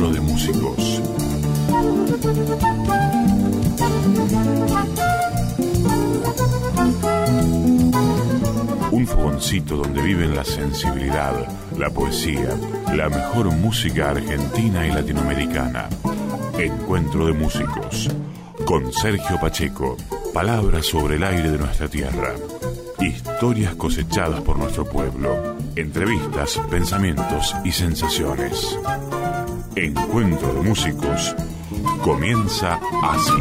Encuentro de Músicos. Un fogoncito donde viven la sensibilidad, la poesía, la mejor música argentina y latinoamericana. Encuentro de Músicos. Con Sergio Pacheco. Palabras sobre el aire de nuestra tierra. Historias cosechadas por nuestro pueblo. Entrevistas, pensamientos y sensaciones. Encuentro de Músicos comienza así.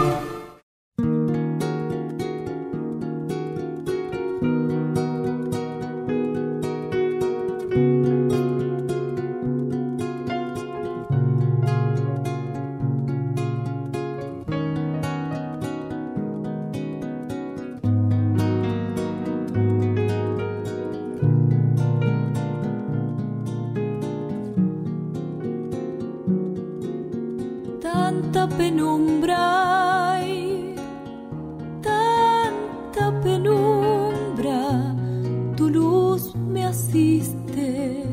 Tanta penumbra hay, tanta penumbra, tu luz me asiste.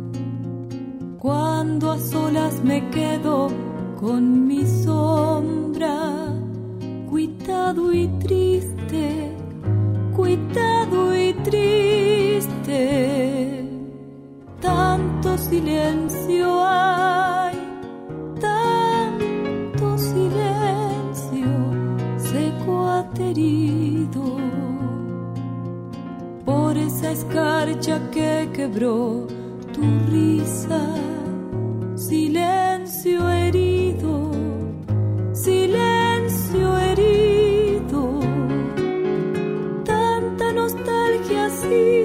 Cuando a solas me quedo con mi sombra, cuitado y triste, cuitado y triste. Tanto silencio hay, tanto silencio seco aterido por esa escarcha que quebró tu risa. Silencio herido, silencio herido, tanta nostalgia así.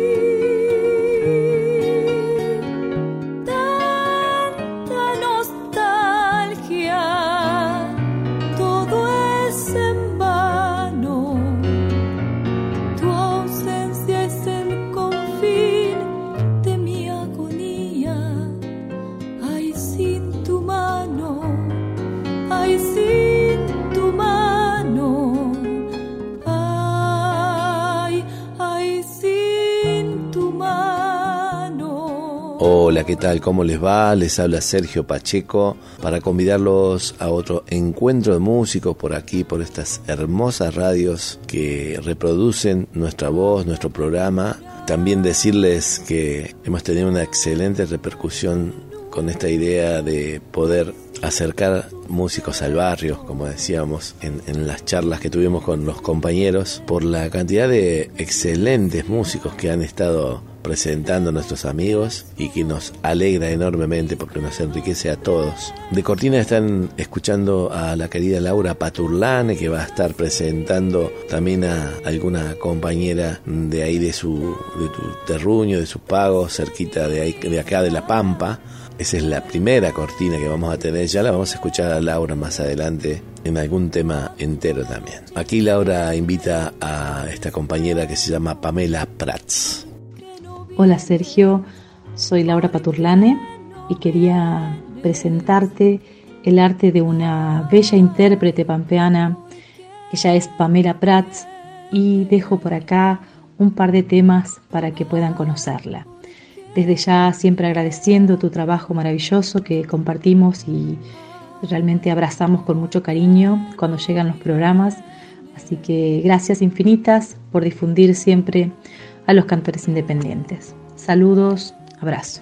Hola, ¿qué tal? ¿Cómo les va? Les habla Sergio Pacheco para convidarlos a otro encuentro de músicos por aquí, por estas hermosas radios que reproducen nuestra voz, nuestro programa. También decirles que hemos tenido una excelente repercusión con esta idea de poder acercar músicos al barrio, como decíamos en las charlas que tuvimos con los compañeros, por la cantidad de excelentes músicos que han estado presentando a nuestros amigos y que nos alegra enormemente porque nos enriquece a todos. De cortina están escuchando a la querida Laura Paturlane, que va a estar presentando también a alguna compañera de ahí de tu terruño, de su pago, cerquita de ahí, de acá de La Pampa. Esa es la primera cortina que vamos a tener. Ya la vamos a escuchar a Laura más adelante en algún tema entero también. Aquí Laura invita a esta compañera que se llama Pamela Prats. Hola Sergio, soy Laura Paturlane y quería presentarte el arte de una bella intérprete pampeana. Ella es Pamela Prats y dejo por acá un par de temas para que puedan conocerla. Desde ya siempre agradeciendo tu trabajo maravilloso que compartimos y realmente abrazamos con mucho cariño cuando llegan los programas. Así que gracias infinitas por difundir siempre a los cantores independientes. Saludos, abrazo.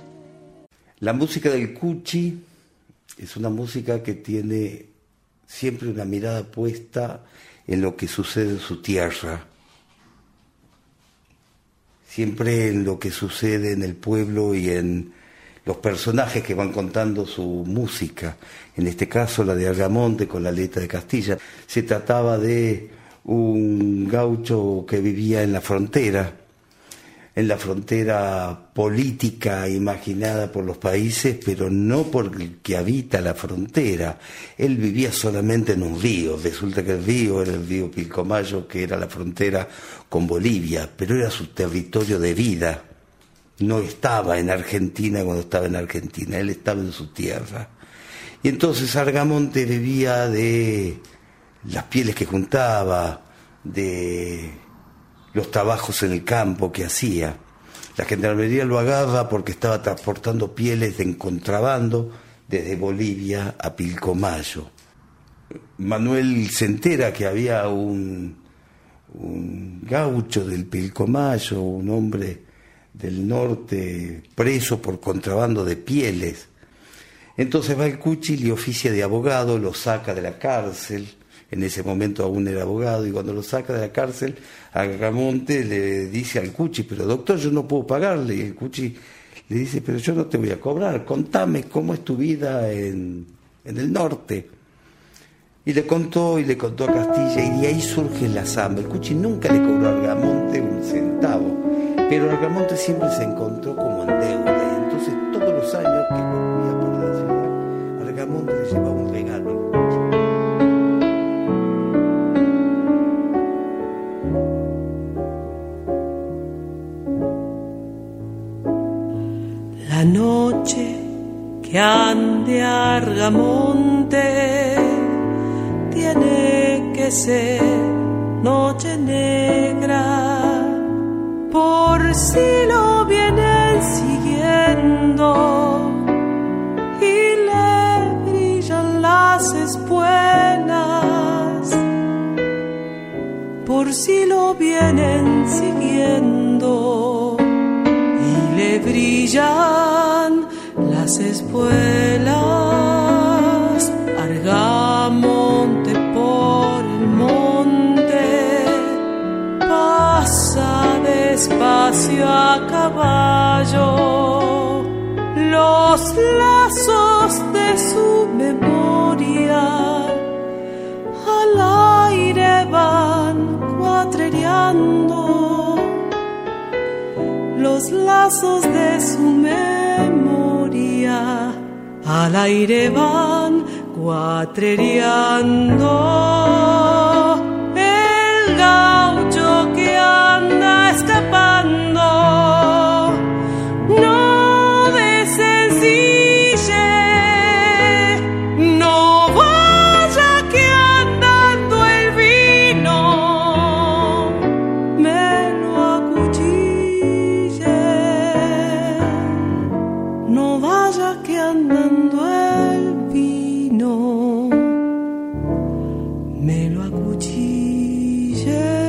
La música del Cuchi es una música que tiene siempre una mirada puesta en lo que sucede en su tierra, siempre en lo que sucede en el pueblo y en los personajes que van contando su música. En este caso la de Argamonte con la letra de Castilla. Se trataba de un gaucho que vivía en la frontera política imaginada por los países, pero no por el que habita la frontera. Él vivía solamente en un río. Resulta que el río era el río Pilcomayo, que era la frontera con Bolivia, pero era su territorio de vida. No estaba en Argentina cuando estaba en Argentina, él estaba en su tierra. Y entonces Argamonte vivía de las pieles que juntaba, de los trabajos en el campo que hacía. La gendarmería lo agarra porque estaba transportando pieles en contrabando, desde Bolivia a Pilcomayo. Manuel se entera que había un gaucho del Pilcomayo, un hombre del norte preso por contrabando de pieles. Entonces va el Cuchi, le oficia de abogado, lo saca de la cárcel. En ese momento aún era abogado, y cuando lo saca de la cárcel, Argamonte le dice al Cuchi: pero doctor, yo no puedo pagarle. Y el Cuchi le dice: pero yo no te voy a cobrar, contame cómo es tu vida en el norte. Y le contó a Castilla, y de ahí surge la zamba. El Cuchi nunca le cobró a Argamonte un centavo, pero Argamonte siempre se encontró como en deuda. Entonces todos los años que volvía por la ciudad, Argamonte le llevaba un regalo al Cuchi. La noche que ande Argamonte tiene que ser noche negra, por si lo vienen siguiendo y le brillan las espuelas, por si lo vienen siguiendo y le brillan las espuelas. Argamonte por el monte pasa despacio a caballo, los lazos de su memoria al aire van cuatrereando, los lazos de su memoria al aire van cuatrereando. El gaucho que anda escapando no desencille, no vaya que andando el vino me lo acuchille, no vaya que andando el vino me lo acuchille.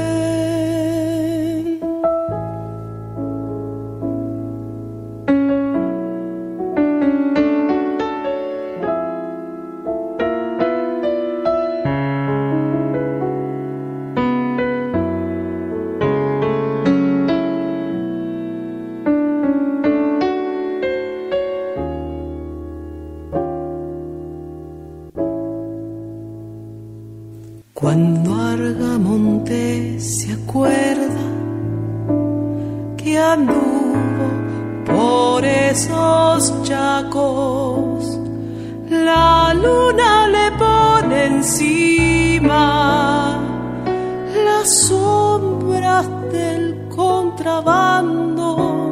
Cuando Argamonte se acuerda que anduvo por esos chacos, la luna le pone encima las sombras del contrabando,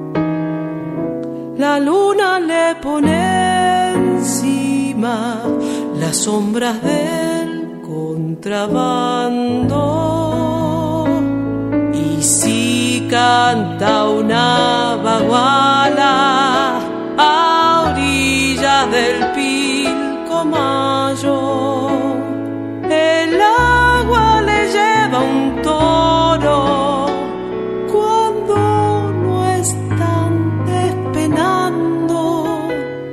la luna le pone encima las sombras del contrabando. Y si canta una baguala a orillas del Pilcomayo, el agua le lleva un toro cuando no están despenando,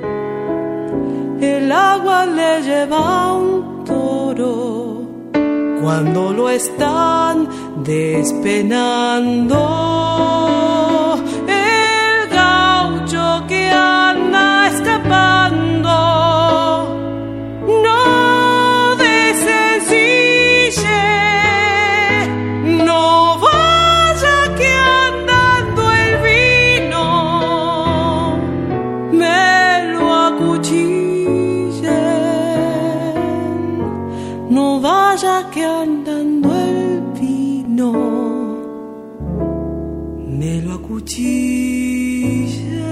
el agua le lleva un toro cuando lo están despenando. El gaucho que anda escapando no desencille, no vaya que andando el vino me lo acuchille, no vaya que andando el vino me lo acuchille.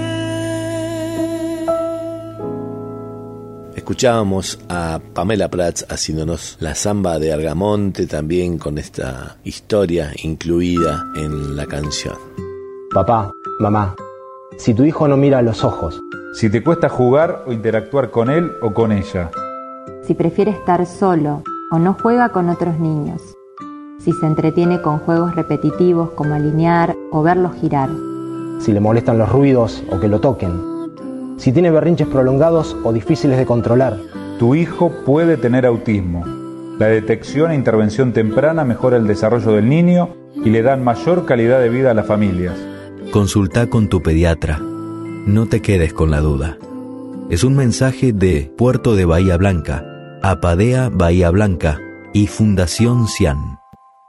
Escuchábamos a Pamela Prats haciéndonos la zamba de Argamonte, también con esta historia incluida en la canción. Papá, mamá, si tu hijo no mira a los ojos, Si te cuesta jugar o interactuar con él o con ella. Si prefiere estar solo o no juega con otros niños. Si se entretiene con juegos repetitivos como alinear o verlos girar. Si le molestan los ruidos o que lo toquen. Si tiene berrinches prolongados o difíciles de controlar. Tu hijo puede tener autismo. La detección e intervención temprana mejora el desarrollo del niño y le dan mayor calidad de vida a las familias. Consulta con tu pediatra. No te quedes con la duda. Es un mensaje de Puerto de Bahía Blanca, Apadea Bahía Blanca y Fundación CIAN.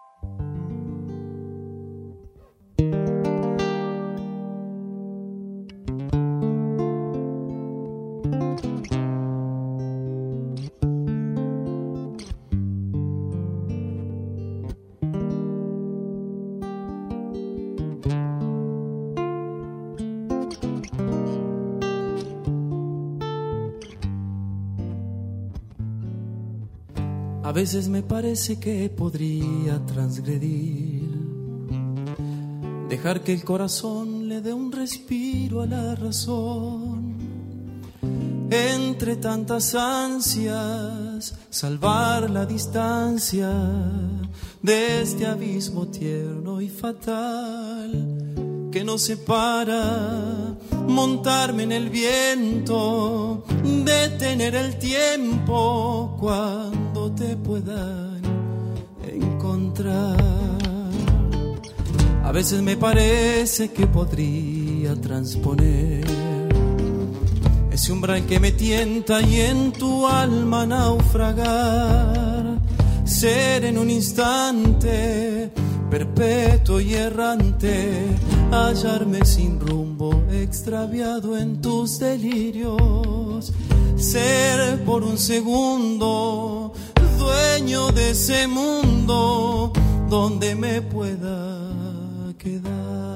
A veces me parece que podría transgredir, dejar que el corazón le dé un respiro a la razón. Entre tantas ansias, salvar la distancia de este abismo tierno y fatal que nos separa, montarme en el viento, detener el tiempo cuando te puedan encontrar. A veces me parece que podría transponer ese umbral que me tienta y en tu alma naufragar, ser en un instante perpetuo y errante, hallarme sin rumbo, extraviado en tus delirios, ser por un segundo dueño de ese mundo donde me pueda quedar.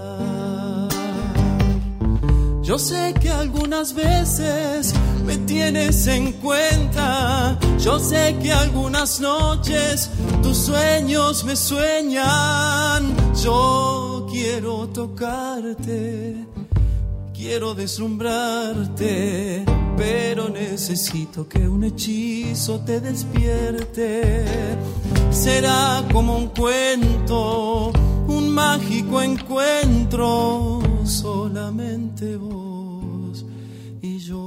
Yo sé que algunas veces me tienes en cuenta, yo sé que algunas noches tus sueños me sueñan. Yo quiero tocarte, quiero deslumbrarte, pero necesito que un hechizo te despierte. Será como un cuento, un mágico encuentro, solamente vos y yo.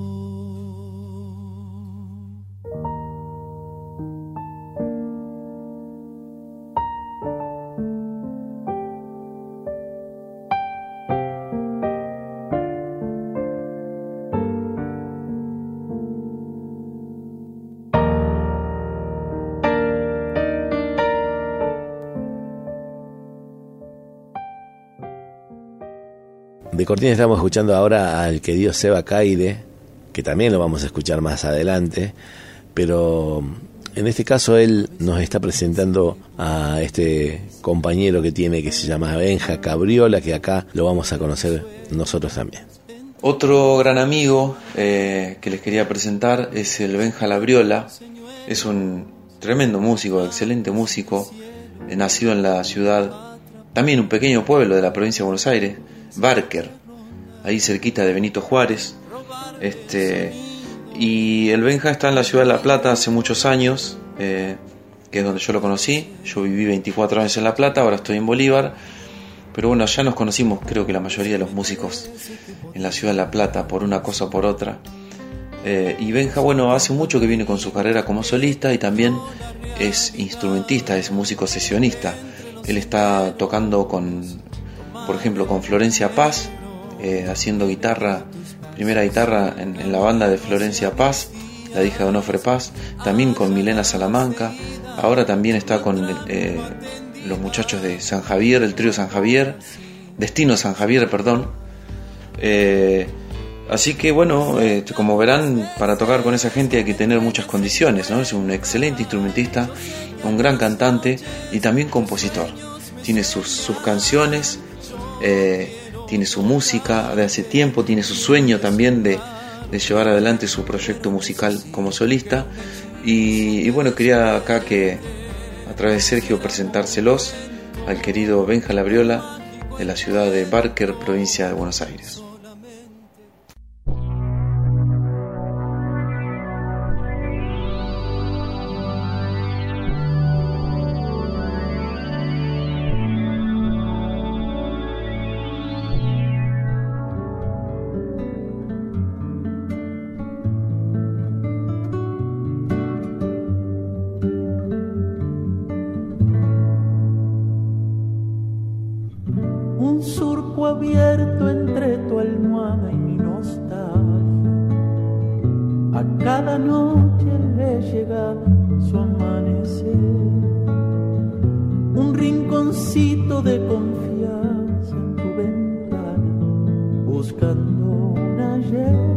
De cortina estamos escuchando ahora al querido Seba Caire, que también lo vamos a escuchar más adelante, pero en este caso él nos está presentando a este compañero que tiene, que se llama Benja Cabriola, que acá lo vamos a conocer nosotros también. Otro gran amigo que les quería presentar es el Benja Labriola. Es un tremendo músico, excelente músico, nacido en la ciudad, también un pequeño pueblo de la provincia de Buenos Aires, Barker, ahí cerquita de Benito Juárez. Y el Benja está en la ciudad de La Plata hace muchos años, que es donde yo lo conocí. Yo viví 24 años en La Plata, ahora estoy en Bolívar, pero bueno, ya nos conocimos, creo que la mayoría de los músicos en la ciudad de La Plata, por una cosa o por otra. Y Benja, bueno, hace mucho que viene con su carrera como solista y también es instrumentista, es músico sesionista. Él está tocando por ejemplo, con Florencia Paz, haciendo guitarra, primera guitarra en la banda de Florencia Paz, la hija de Onofre Paz, también con Milena Salamanca. Ahora también está con los muchachos de San Javier, el trío San Javier, Destino San Javier, perdón. Así que bueno, como verán, para tocar con esa gente hay que tener muchas condiciones, ¿no? Es un excelente instrumentista, un gran cantante y también compositor. Tiene sus canciones, tiene su música de hace tiempo, tiene su sueño también de llevar adelante su proyecto musical como solista. Y bueno, quería acá que a través de Sergio presentárselos al querido Benja Labriola de la ciudad de Barker, provincia de Buenos Aires. abierto entre tu almohada y mi nostalgia. A cada noche le llega su amanecer, un rinconcito de confianza en tu ventana, buscando un ayer.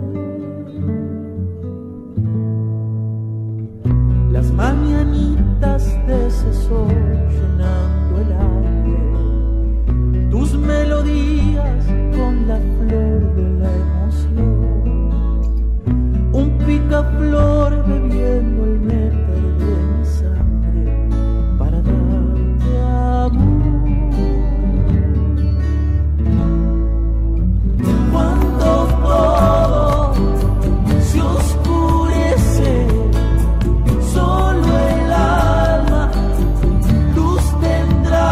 Las mañanitas de ese sol llenando el aire, tus melodías con la flor de la emoción, un picaflor bebiendo el néctar de mi sangre para darte amor. Cuando todo se oscurece, solo el alma luz tendrá.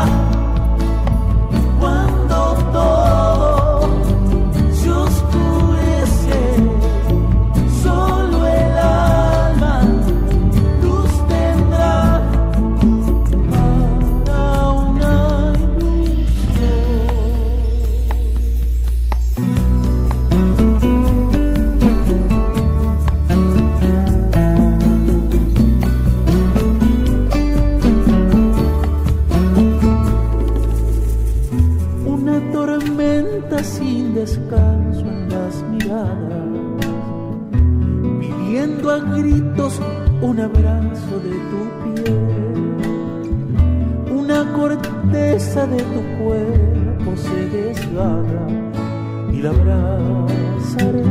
Cuando todo se oscurece, solo el alma luz tendrá para una una tormenta sin descanso en las miradas, pidiendo a gritos un abrazo de tu piel, una corteza de tu cuerpo se desgarra y la abrazaré.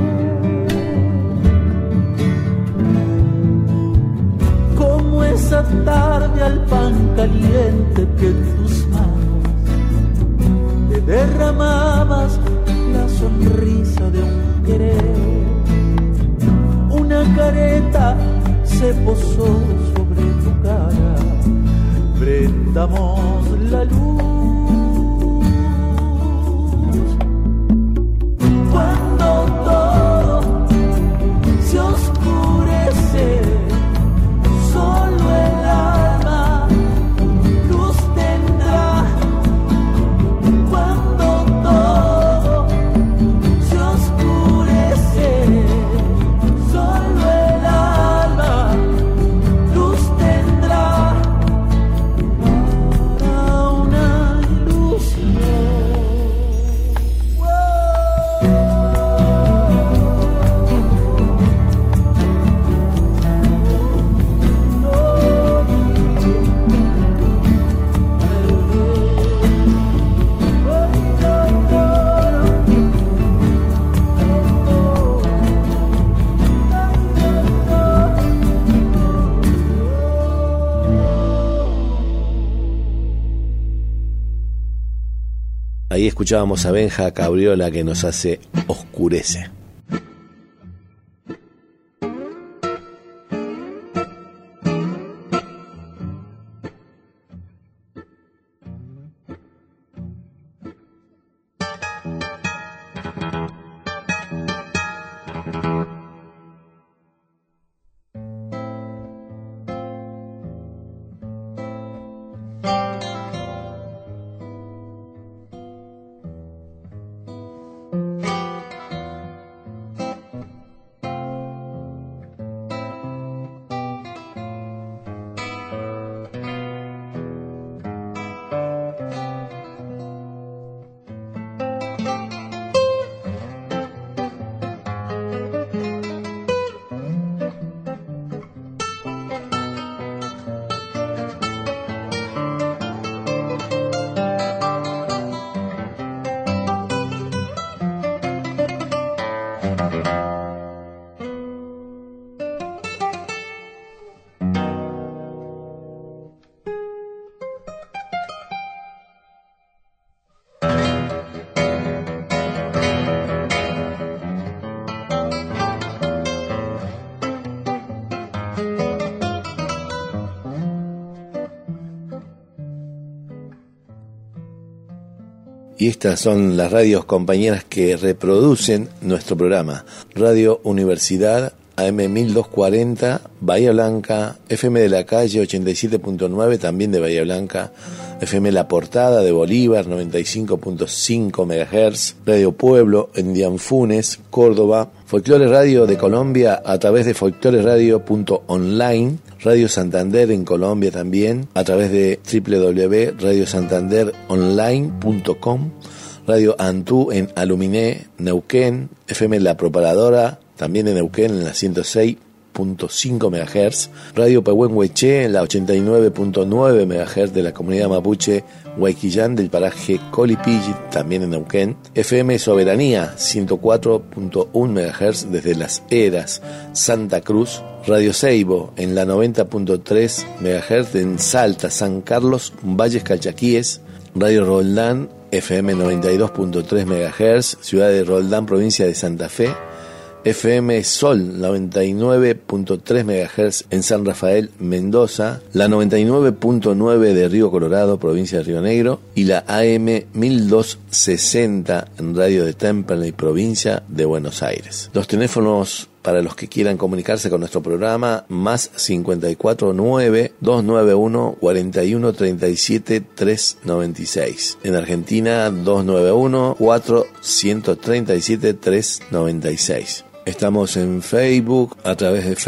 Como esa tarde al pan caliente que en tus manos te derramabas la sonrisa de un querer, una careta se posó sobre tu cara, prendamos la luz. Cuando todo se oscurece, solo el alma luz tendrá. Cuando todo se oscurece, solo el alma luz tendrá para una ilusión. Ahí escuchábamos a Benja Cabriola que nos hace Oscurece. Y estas son las radios compañeras que reproducen nuestro programa. Radio Universidad AM 1240, Bahía Blanca, FM de la Calle 87.9, también de Bahía Blanca, FM La Portada de Bolívar 95.5 MHz, Radio Pueblo en Dianfunes, Córdoba, Folclore Radio de Colombia a través de folcloreradio.online, Radio Santander en Colombia también a través de www.radiosantanderonline.com, Radio Antú en Aluminé, Neuquén, FM La Propaladora también en Neuquén en la 106.5 MHz, Radio Pehuenhueché en la 89.9 MHz de la comunidad mapuche Huayquillán del paraje Colipilli, también en Neuquén, FM Soberanía 104.1 MHz desde Las Heras, Santa Cruz, Radio Seibo en la 90.3 MHz en Salta, San Carlos, Valles Calchaquíes, Radio Roldán FM 92.3 MHz, ciudad de Roldán, provincia de Santa Fe, FM Sol 99.3 MHz en San Rafael, Mendoza, la 99.9 de Río Colorado, provincia de Río Negro, y la AM 1260 en Radio de Temperley, provincia de Buenos Aires. Los teléfonos para los que quieran comunicarse con nuestro programa, más 549-291-4137-396. En Argentina, 291-437-396. Estamos en Facebook a través de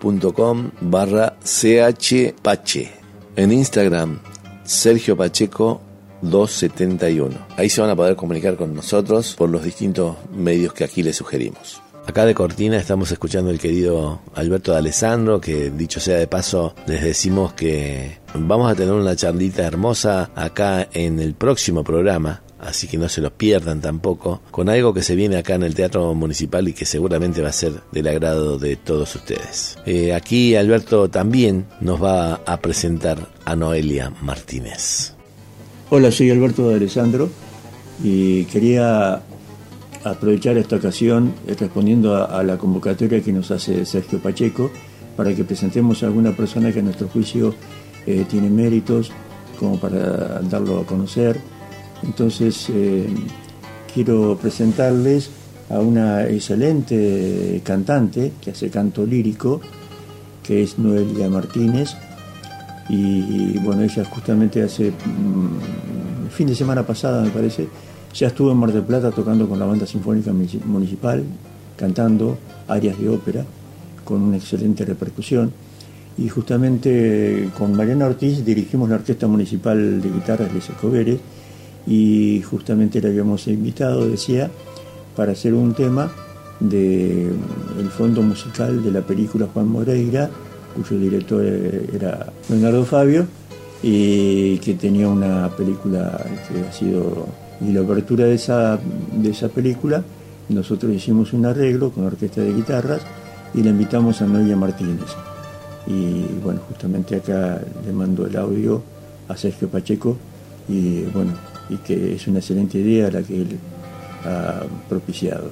facebook.com/chpache. En Instagram, Sergio Pacheco 271. Ahí se van a poder comunicar con nosotros por los distintos medios que aquí les sugerimos. Acá de cortina estamos escuchando al querido Alberto D'Alessandro, que dicho sea de paso, les decimos que vamos a tener una charlita hermosa acá en el próximo programa, así que no se lo pierdan tampoco, con algo que se viene acá en el Teatro Municipal y que seguramente va a ser del agrado de todos ustedes. Aquí Alberto también nos va a presentar a Noelia Martínez. Hola, soy Alberto D'Alessandro y quería aprovechar esta ocasión respondiendo a la convocatoria que nos hace Sergio Pacheco para que presentemos a alguna persona que a nuestro juicio tiene méritos como para darlo a conocer. Entonces quiero presentarles a una excelente cantante que hace canto lírico, que es Noelia Martínez, y bueno, ella justamente hace el fin de semana pasada, me parece, ya estuvo en Mar del Plata tocando con la Banda Sinfónica Municipal, cantando arias de ópera, con una excelente repercusión. Y justamente con Mariana Ortiz dirigimos la Orquesta Municipal de Guitarras de Escoberes, y justamente la habíamos invitado, decía, para hacer un tema del fondo musical de la película Juan Moreira, cuyo director era Leonardo Fabio, y que tenía una película que ha sido... Y la apertura de esa película, nosotros hicimos un arreglo con la orquesta de guitarras y la invitamos a Noelia Martínez. Y bueno, justamente acá le mando el audio a Sergio Pacheco y bueno, y que es una excelente idea la que él ha propiciado.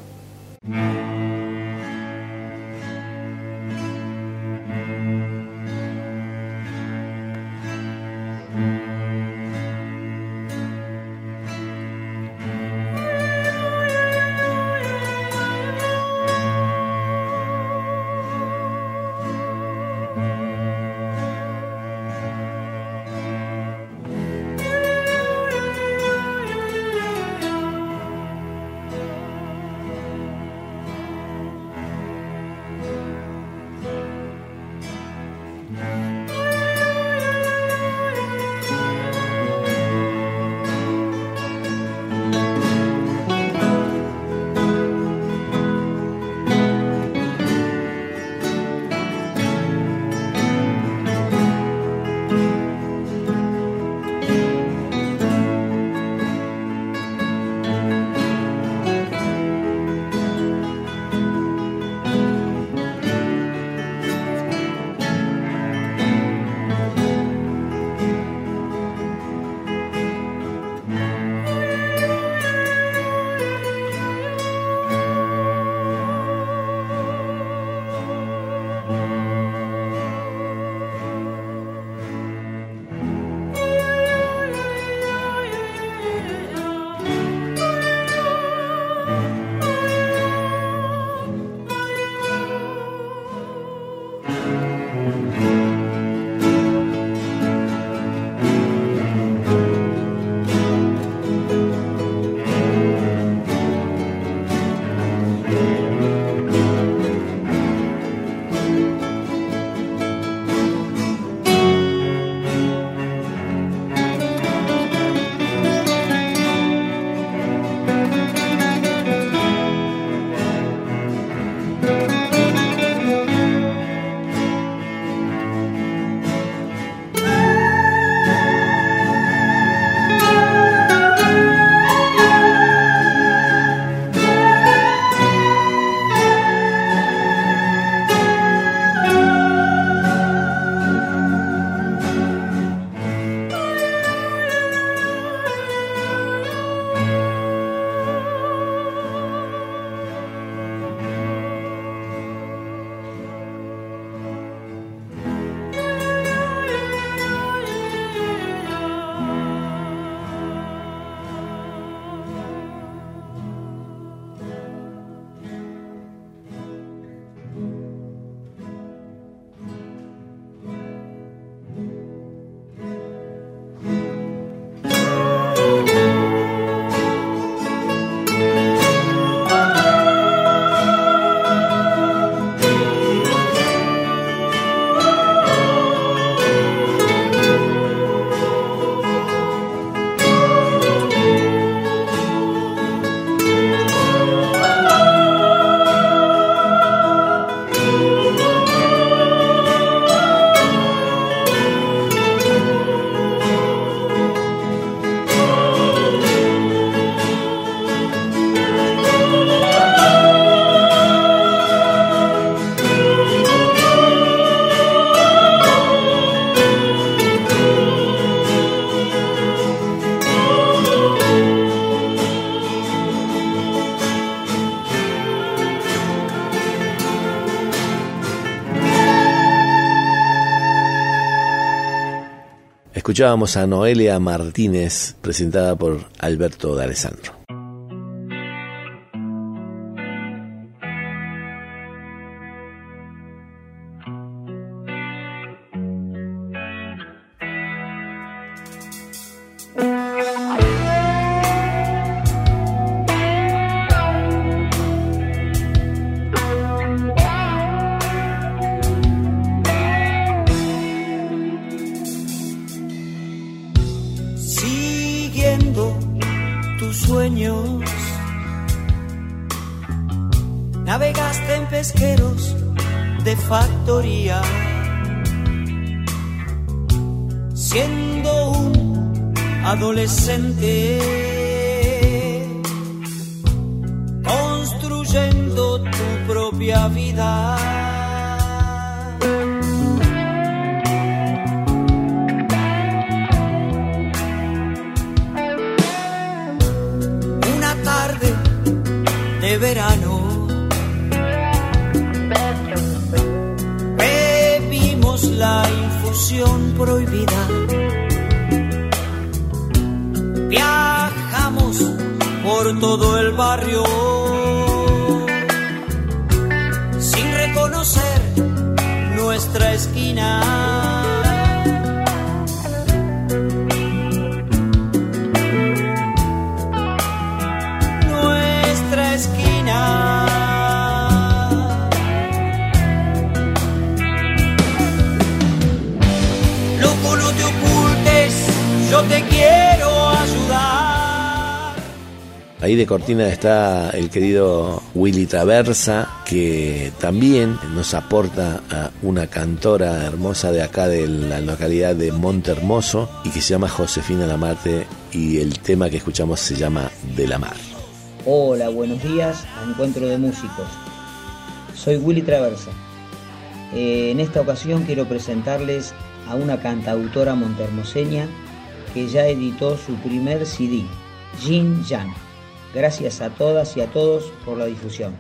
Escuchábamos a Noelia Martínez, presentada por Alberto D'Alessandro. Navegaste en pesqueros de factoría, siendo un adolescente, construyendo tu propia vida. Una tarde de verano la infusión prohibida. Viajamos por todo el barrio sin reconocer nuestra esquina. Nuestra esquina. Yo te quiero ayudar. Ahí de cortina está el querido Willy Traversa, que también nos aporta a una cantora hermosa de acá de la localidad de Monte Hermoso y que se llama Josefina Lamarte, y el tema que escuchamos se llama De la Mar. Hola, buenos días a Encuentro de Músicos. Soy Willy Traversa. En esta ocasión quiero presentarles a una cantautora montehermoseña que ya editó su primer CD, Yin Yang. Gracias a todas y a todos por la difusión.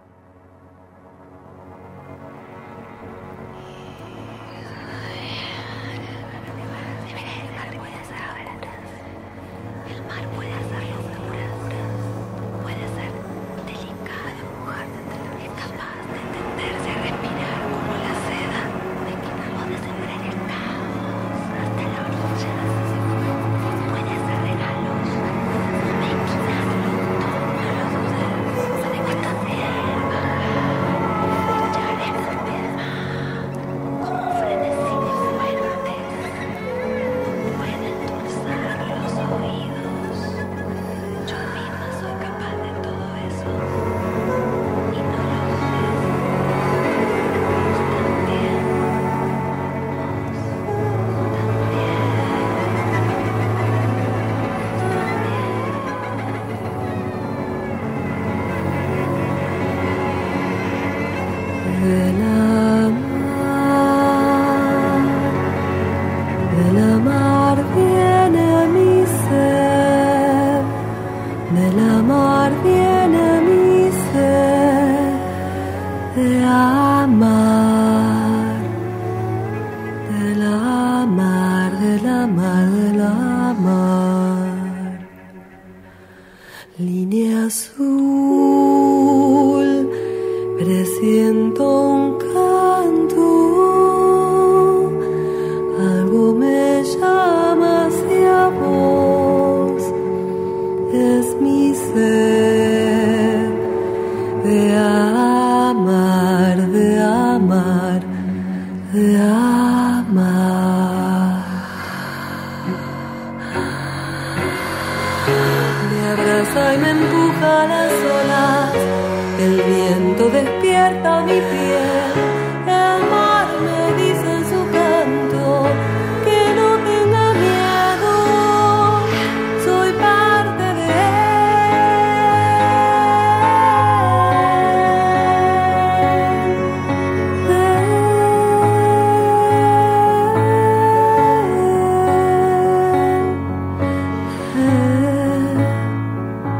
Línea azul, presiento un canto, algo me llama hacia vos, es mi sed de amar, de amar, de amar. Me abraza y me empuja a las olas, el viento despierta mi piel, el mar me dice en su canto que no tenga miedo, soy parte de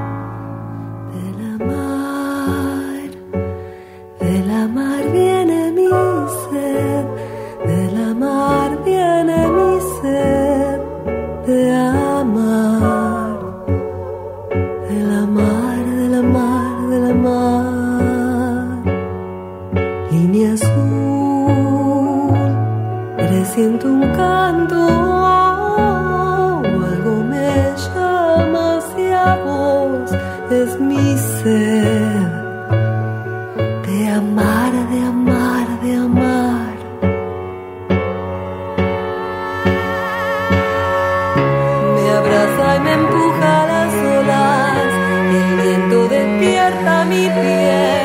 De la mar viene siento un canto, algo me llama hacia vos, es mi sed de amar, de amar, de amar. Me abraza y me empuja a las olas, el viento despierta mi piel.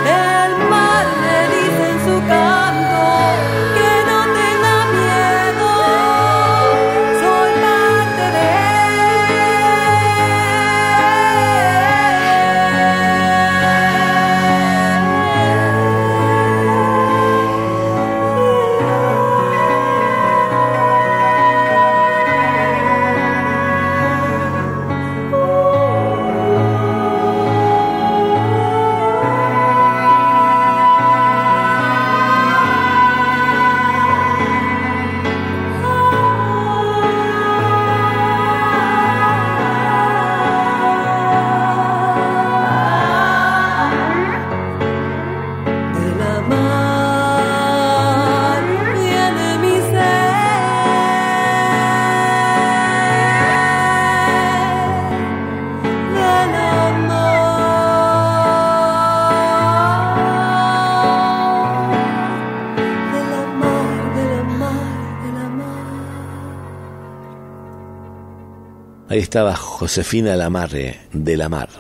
Ahí estaba Josefina Lamarre, de la Mar.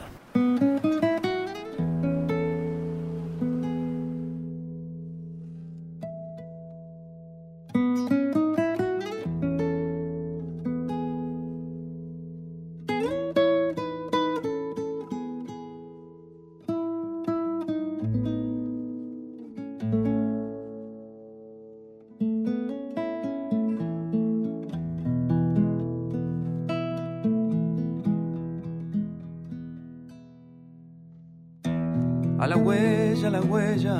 A la huella,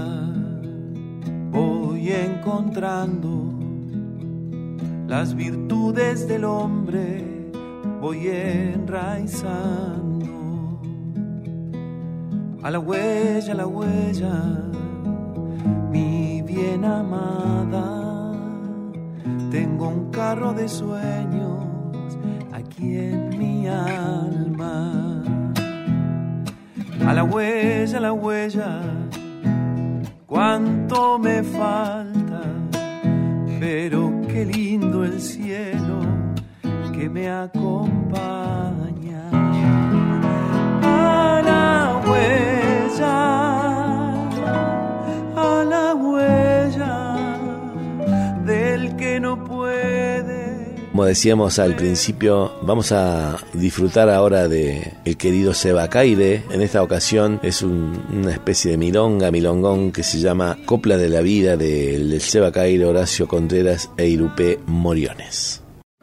voy encontrando las virtudes del hombre, voy enraizando. A la huella, mi bien amada, tengo un carro de sueños aquí en mi alma. A la huella, cuánto me falta, pero qué lindo el cielo que me acompaña. A la huella del que no puede. Como decíamos al principio, vamos a disfrutar ahora de el querido Seba Caire. En esta ocasión es una especie de milongón que se llama Copla de la Vida del Seba Caire, Horacio Contreras e Irupé Moriones.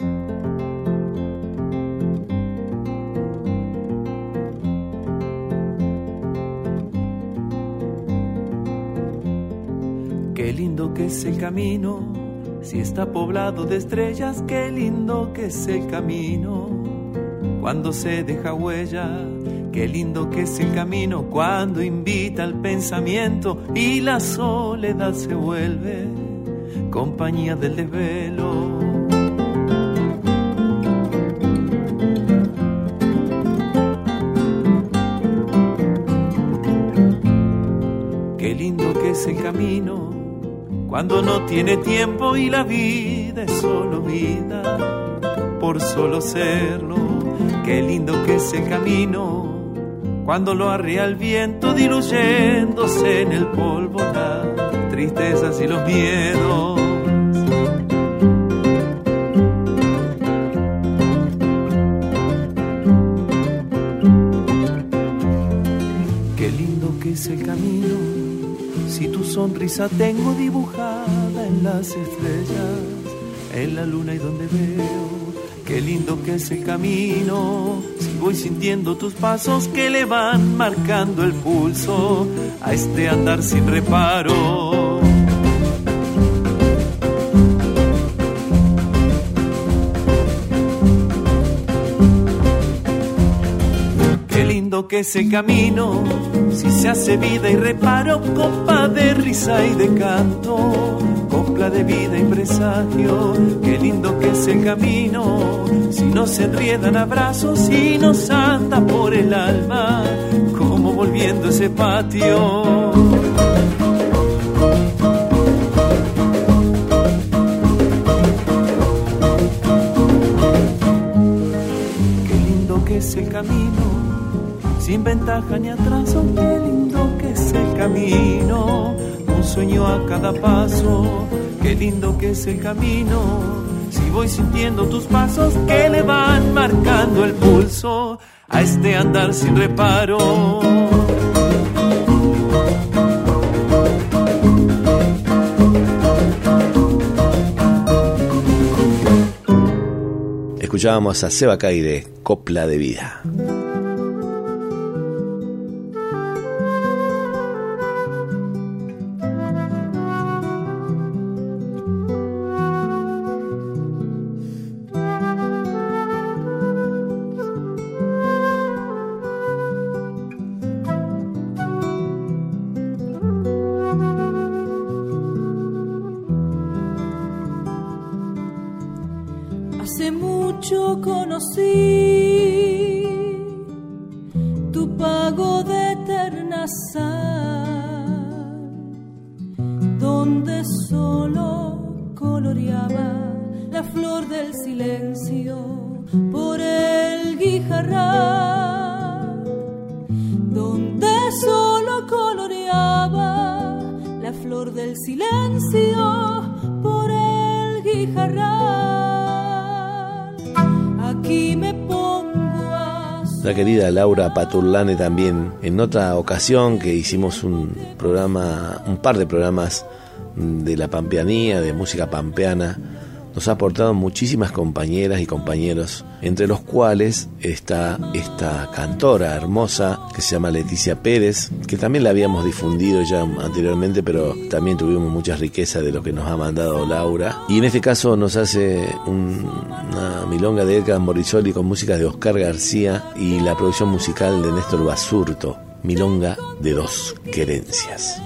Qué lindo que es el camino, si está poblado de estrellas, qué lindo que es el camino cuando se deja huella. Qué lindo que es el camino cuando invita al pensamiento y la soledad se vuelve compañía del desvelo. Qué lindo que es el camino cuando no tiene tiempo y la vida es solo vida, por solo serlo. Qué lindo que es el camino cuando lo arrea el viento diluyéndose en el polvo las tristezas y los miedos. Qué lindo que es el camino, si tu sonrisa tengo dibujada en las estrellas, en la luna y donde veo. Qué lindo que es el camino, si voy sintiendo tus pasos que le van marcando el pulso a este andar sin reparo. Qué lindo que es el camino, si se hace vida y reparo, copa de risa y de canto, copa copla de vida y presagio. Qué lindo que es el camino, si nos enriedan abrazos y nos anda por el alma, como volviendo ese patio. Qué lindo que es el camino, sin ventaja ni atraso. Qué lindo que es el camino, un sueño a cada paso. Qué lindo que es el camino, si voy sintiendo tus pasos que le van marcando el pulso a este andar sin reparo. Escuchábamos a Seba Caire, Copla de Vida. Hace mucho conocí tu pago de eterna sal, donde solo coloreaba la flor del silencio por el guijarral, donde solo coloreaba la flor del silencio por el guijarral. Aquí me pongo a... La querida Laura Paturlane también, en otra ocasión que hicimos un par de programas de la pampeanía, de música pampeana, nos ha aportado muchísimas compañeras y compañeros, entre los cuales está esta cantora hermosa que se llama Leticia Pérez, que también la habíamos difundido ya anteriormente, pero también tuvimos mucha riqueza de lo que nos ha mandado Laura. Y en este caso nos hace una milonga de Edgar Morisoli con música de Oscar García y la producción musical de Néstor Basurto, Milonga de Dos Querencias.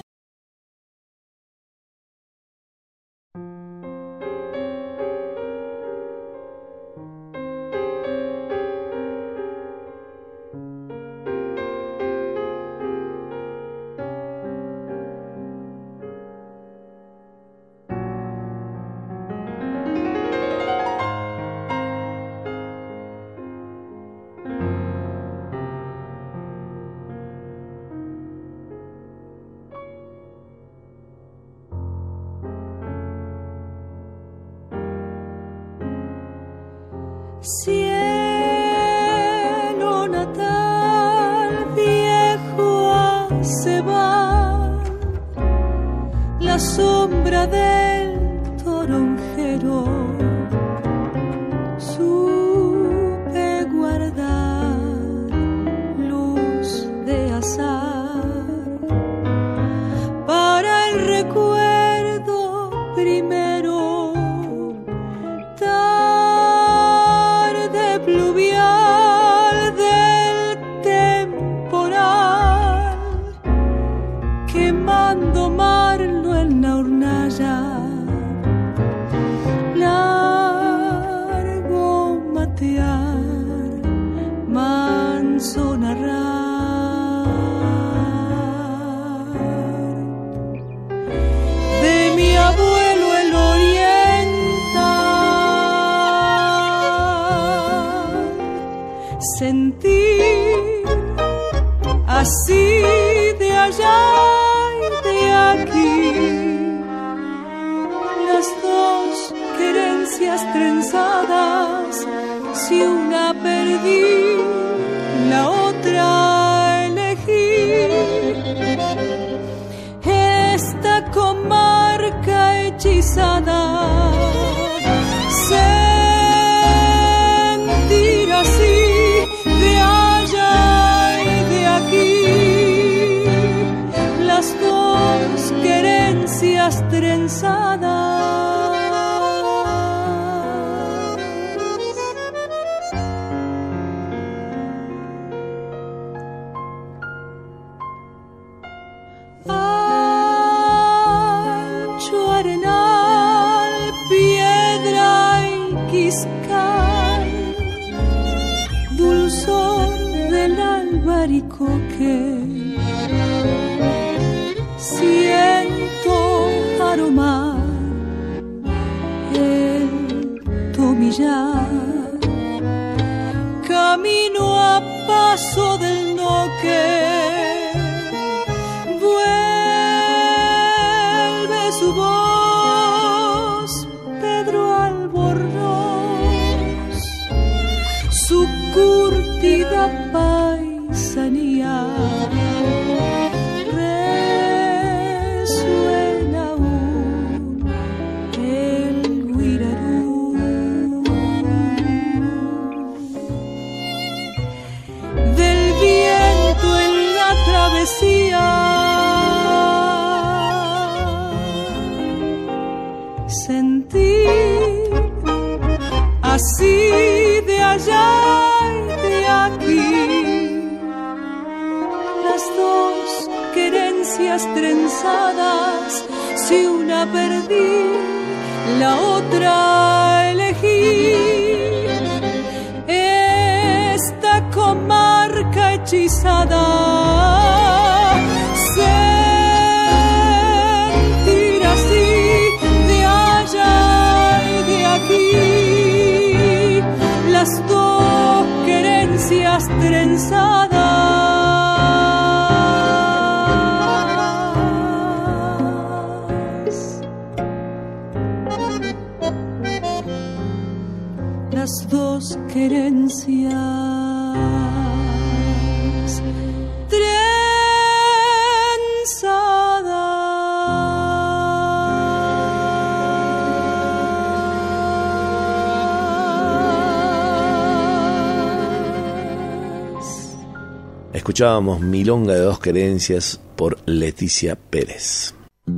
Cielo natal, viejo hace va la sombra del toronjero. Supe guardar luz de azar para el recuerdo primero. Pluvial del temporal, quemando marlo en la hornalla, largo matear, manso narrar de mi abuelo el oriente. Sentir así de allá y de aquí, las dos querencias trenzadas, si una perdí, la otra elegí. Esta comarca hechizada, sentir así de allá y de aquí, las dos querencias trenzadas. Ancho arenal único que siento aromar el tomillar. Camino a paso del noque, vuelve su voz, Pedro Albornoz, su curtida paisanía resuena aún el guirarú. Del viento en la travesía sentí así de allá y de aquí las dos querencias trenzadas. Si una perdí, la otra elegí. Esta comarca hechizada, sentir así de allá y de aquí las dos querencias trenzadas. Las dos querencias Escuchábamos Milonga de dos querencias por Leticia Pérez.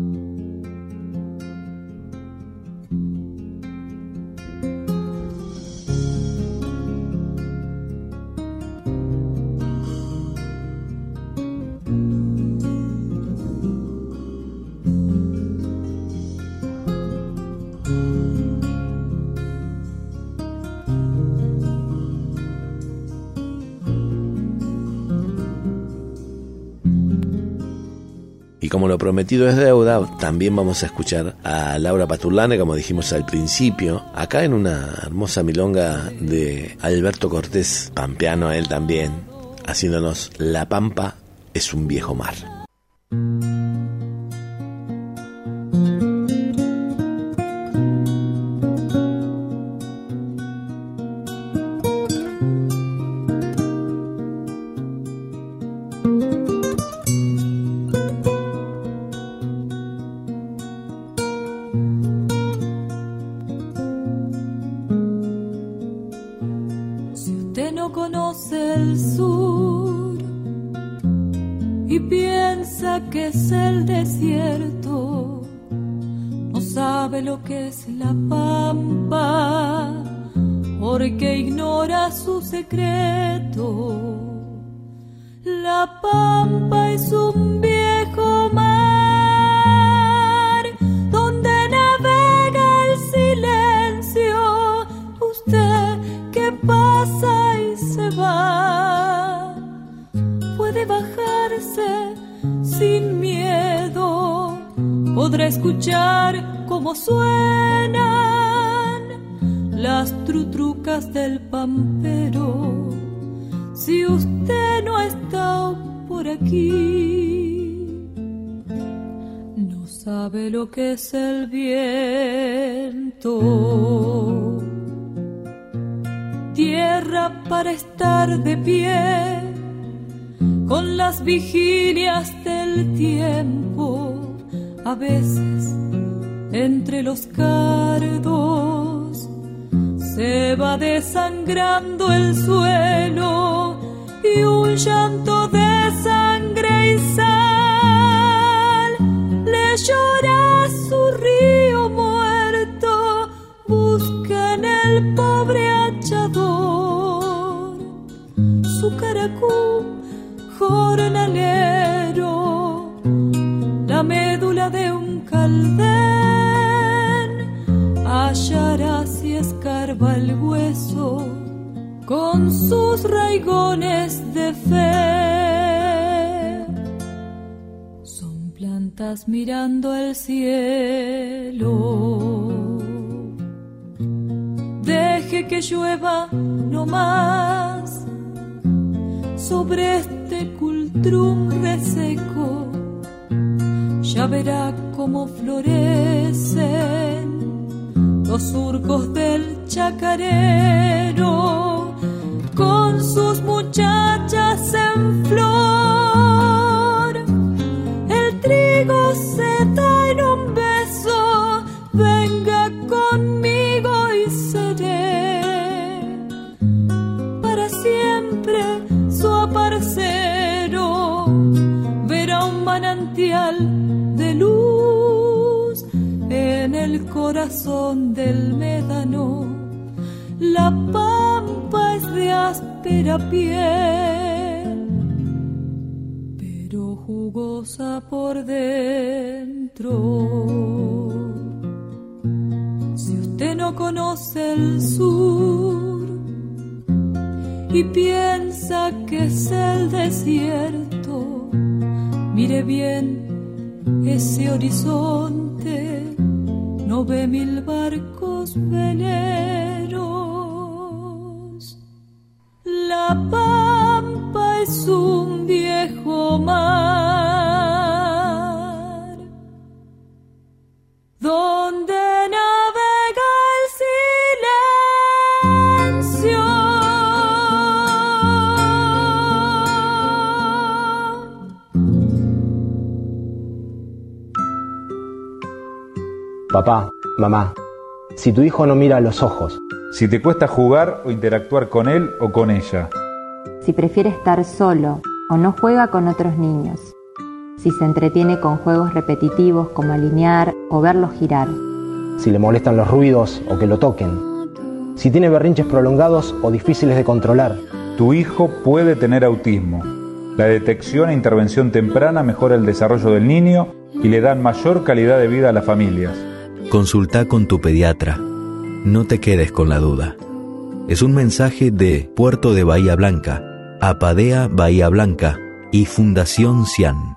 Como lo prometido es deuda, también vamos a escuchar a Laura Paturlane, como dijimos al principio, acá en una hermosa milonga de Alberto Cortés, pampeano él también, haciéndonos La Pampa es un viejo mar. Que es el desierto, no sabe lo que es la pampa, porque ignora su secreto. La pampa es un viejo mar donde navega el silencio. Usted que pasa y se va, puede bajarse sin miedo, podrá escuchar cómo suenan las trutrucas del pampero. Si usted no está por aquí, no sabe lo que es el viento. Tierra para estar de pie con las vigilias del tiempo, a veces entre los cardos se va desangrando el suelo y un llanto de sangre y sal le llora su río muerto. Busca en el pobre hachador su caracú jornalero, la médula de un caldén, hallará si escarba el hueso con sus raigones de fe. sientas mirando el cielo. Deje que llueva no más sobre este cultrum reseco. Ya verá cómo florecen los surcos del chacarero con sus muchachas en flor. El trigo se da en un beso, venga conmigo y seré para siempre su aparcero. Verá un manantial de luz en el corazón del médano. La pampa es de áspera piel, pero jugosa por dentro. Si usted no conoce el sur y piensa que es el desierto, mire bien ese horizonte, no ve 1000 barcos veleros. La pampa es un viejo mar donde navega el silencio. Papá, mamá, si tu hijo no mira a los ojos, si te cuesta jugar o interactuar con él o con ella, si prefiere estar solo o no juega con otros niños, si se entretiene con juegos repetitivos como alinear o verlos girar, si le molestan los ruidos o que lo toquen, si tiene berrinches prolongados o difíciles de controlar, tu hijo puede tener autismo. La detección e intervención temprana mejora el desarrollo del niño y le dan mayor calidad de vida a las familias. Consulta con tu pediatra. No te quedes con la duda. Es un mensaje de Puerto de Bahía Blanca, Apadea Bahía Blanca y Fundación Cian.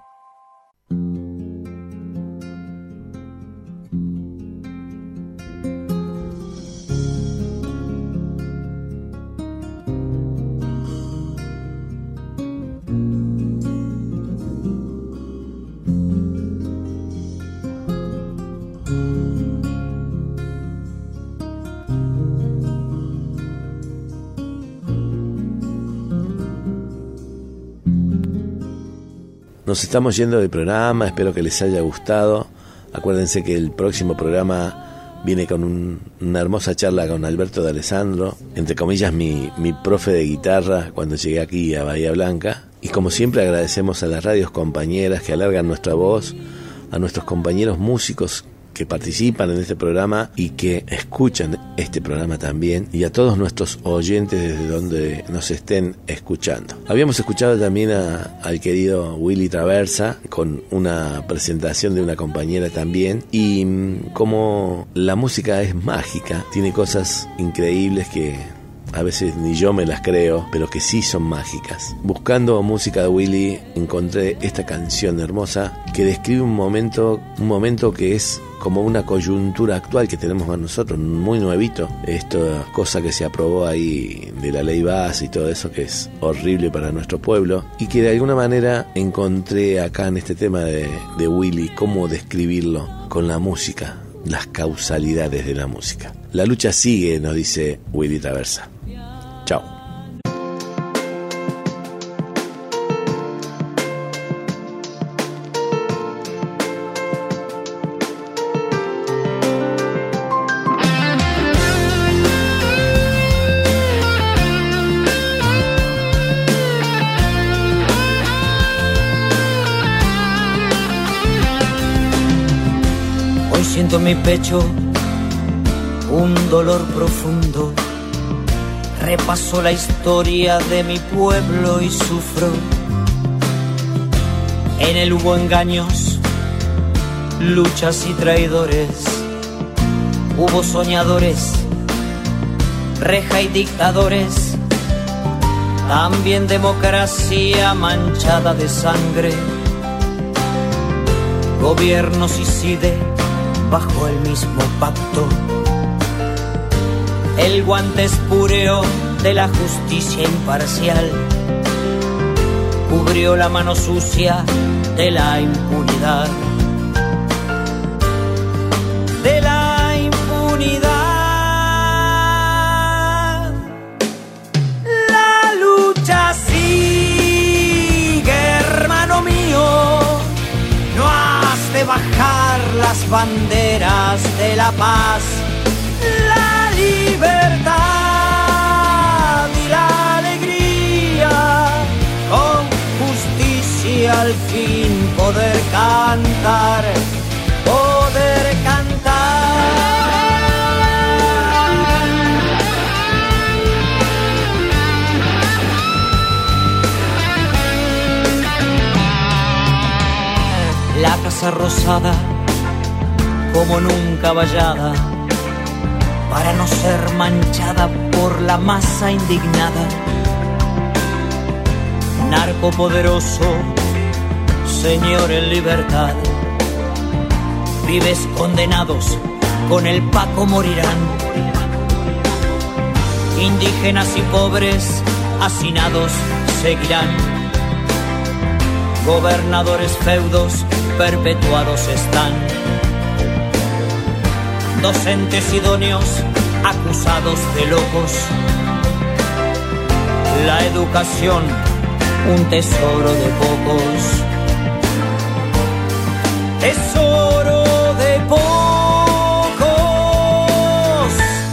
Nos estamos yendo del programa, espero que les haya gustado. Acuérdense que el próximo programa viene con una hermosa charla con Alberto de Alessandro, entre comillas mi profe de guitarra cuando llegué aquí a Bahía Blanca. Y como siempre agradecemos a las radios compañeras que alargan nuestra voz, a nuestros compañeros músicos que participan en este programa y que escuchan este programa también, y a todos nuestros oyentes desde donde nos estén escuchando. Habíamos escuchado también al querido Willy Traversa con una presentación de una compañera también, y como la música es mágica, tiene cosas increíbles que a veces ni yo me las creo, pero que sí son mágicas. Buscando música de Willy encontré esta canción hermosa que describe un momento que es como una coyuntura actual que tenemos a nosotros, muy nuevito. Esta cosa que se aprobó ahí de la ley base y todo eso, que es horrible para nuestro pueblo, y que de alguna manera encontré acá en este tema de Willy cómo describirlo con la música, las causalidades de la música. La lucha sigue, nos dice Willy Traversa. Chao. Hoy siento en mi pecho un dolor profundo. Repaso la historia de mi pueblo y sufro. En él hubo engaños, luchas y traidores. Hubo soñadores, reja y dictadores. También democracia manchada de sangre. gobiernos y CIDE bajo el mismo pacto. El guante espúreo de la justicia imparcial cubrió la mano sucia de la impunidad. De la impunidad. La lucha sigue, hermano mío. No has de bajar las banderas de la paz, la libertad y la alegría. Con justicia al fin poder cantar, poder cantar. La casa rosada como nunca vallada, para no ser manchada por la masa indignada. Narco poderoso, señor en libertad, pibes condenados con el Paco morirán. Indígenas y pobres hacinados seguirán. Gobernadores feudos perpetuados están. Docentes idóneos acusados de locos. La educación, un tesoro de pocos. Tesoro de pocos.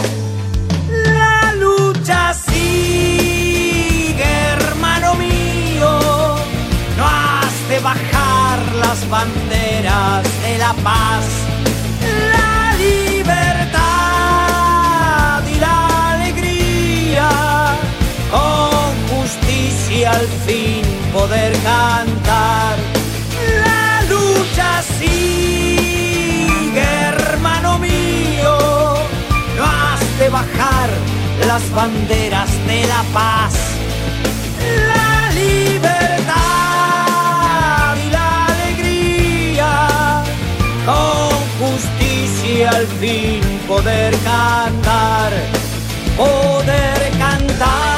La lucha sigue, hermano mío. No has de bajar las banderas de la paz, la libertad y la alegría. Con justicia al fin poder cantar. La lucha sigue, hermano mío. No has de bajar las banderas de la paz, la libertad y la alegría. Con justicia al fin poder cantar, poder cantar.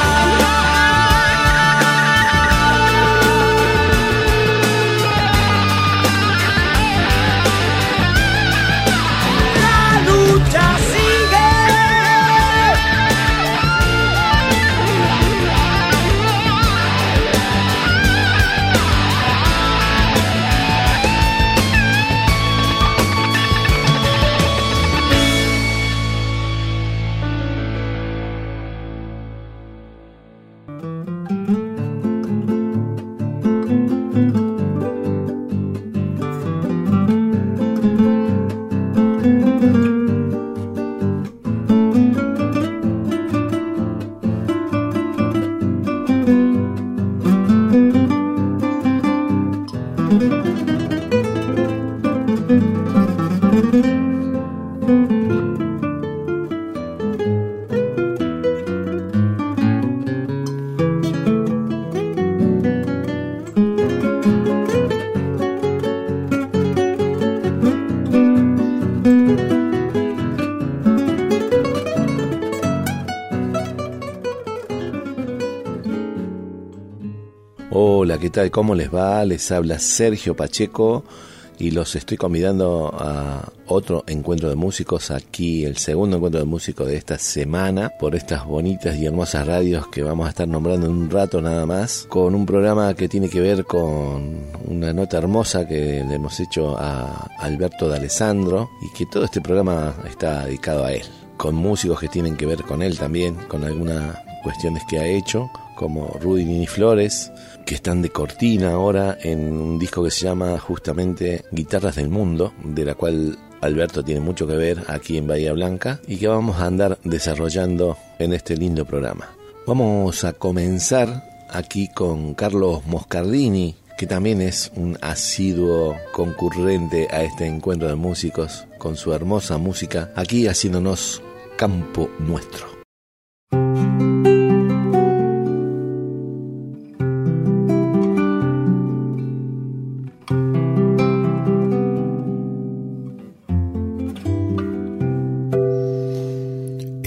Hola, ¿qué tal? ¿Cómo les va? Les habla Sergio Pacheco y los estoy convidando a otro encuentro de músicos, aquí el segundo encuentro de músicos de esta semana, por estas bonitas y hermosas radios que vamos a estar nombrando en un rato nada más, con un programa que tiene que ver con una nota hermosa que le hemos hecho a Alberto D'Alessandro y que todo este programa está dedicado a él, con músicos que tienen que ver con él también, con algunas cuestiones que ha hecho, como Rudy Nini Flores, que están de cortina ahora en un disco que se llama justamente Guitarras del Mundo, de la cual Alberto tiene mucho que ver aquí en Bahía Blanca y que vamos a andar desarrollando en este lindo programa. Vamos a comenzar aquí con Carlos Moscardini, que también es un asiduo concurrente a este encuentro de músicos, con su hermosa música, aquí haciéndonos Campo Nuestro.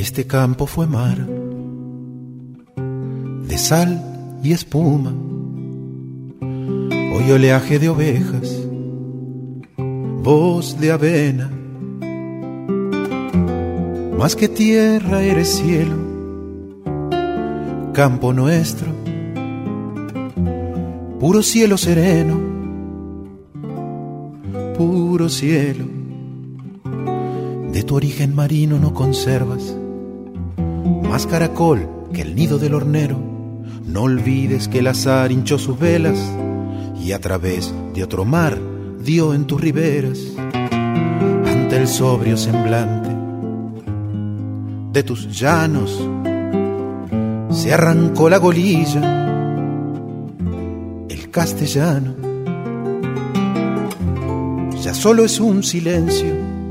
Este campo fue mar, de sal y espuma, hoy oleaje de ovejas, voz de avena. Más que tierra eres cielo, campo nuestro, puro cielo sereno, puro cielo. De tu origen marino no conservas más caracol que el nido del hornero. No olvides que el azar hinchó sus velas y a través de otro mar dio en tus riberas. Ante el sobrio semblante de tus llanos se arrancó la golilla, el castellano. Ya solo es un silencio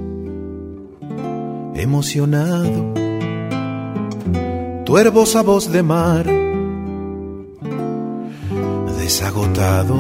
emocionado, tu hermosa voz de mar desagotado.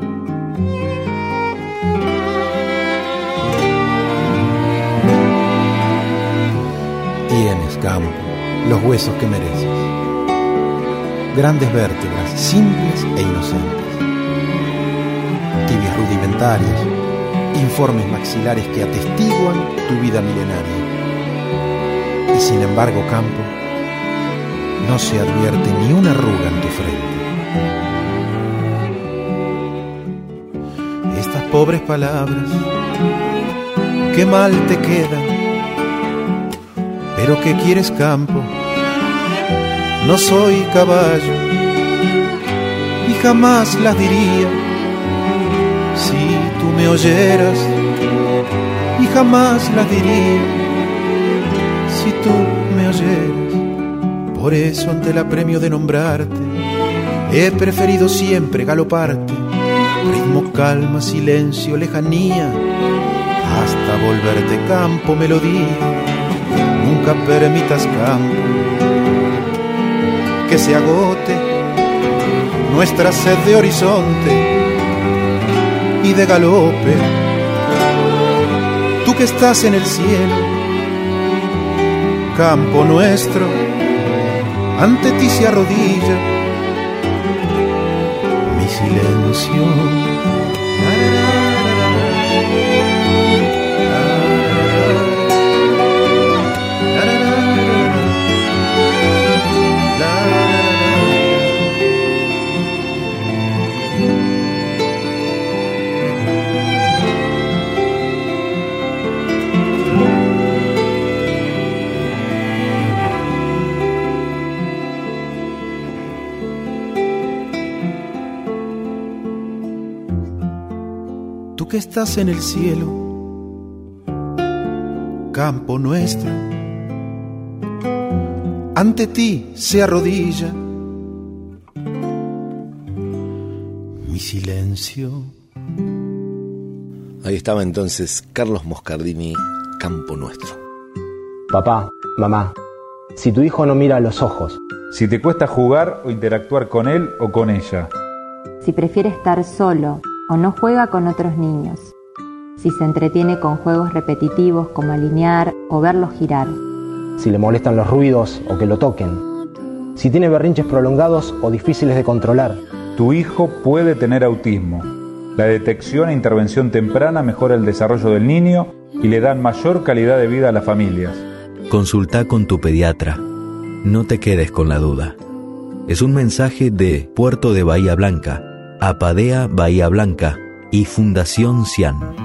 Tienes, campo, los huesos que mereces, grandes vértebras, simples e inocentes, tibias rudimentarias, informes maxilares que atestiguan tu vida milenaria. Y sin embargo, campo, no se advierte ni una arruga en tu frente. Estas pobres palabras, qué mal te quedan, pero ¿qué quieres, campo? No soy caballo y jamás las diría si tú me oyeras, y jamás las diría si tú me oyeras. Por eso ante el apremio de nombrarte he preferido siempre galoparte, ritmo, calma, silencio, lejanía, hasta volverte campo, melodía. Nunca permitas, campo, que se agote nuestra sed de horizonte y de galope. Tú que estás en el cielo, campo nuestro, ante ti se arrodilla mi silencio. Tú que estás en el cielo, campo nuestro, ante ti se arrodilla mi silencio. Ahí estaba entonces Carlos Moscardini, Campo Nuestro. Papá, mamá, si tu hijo no mira a los ojos, si te cuesta jugar o interactuar con él o con ella, si prefiere estar solo o no juega con otros niños, si se entretiene con juegos repetitivos como alinear o verlos girar, si le molestan los ruidos o que lo toquen, si tiene berrinches prolongados o difíciles de controlar. Tu hijo puede tener autismo. La detección e intervención temprana mejora el desarrollo del niño y le dan mayor calidad de vida a las familias. Consulta con tu pediatra. No te quedes con la duda. Es un mensaje de Puerto de Bahía Blanca, Apadea Bahía Blanca y Fundación Cian.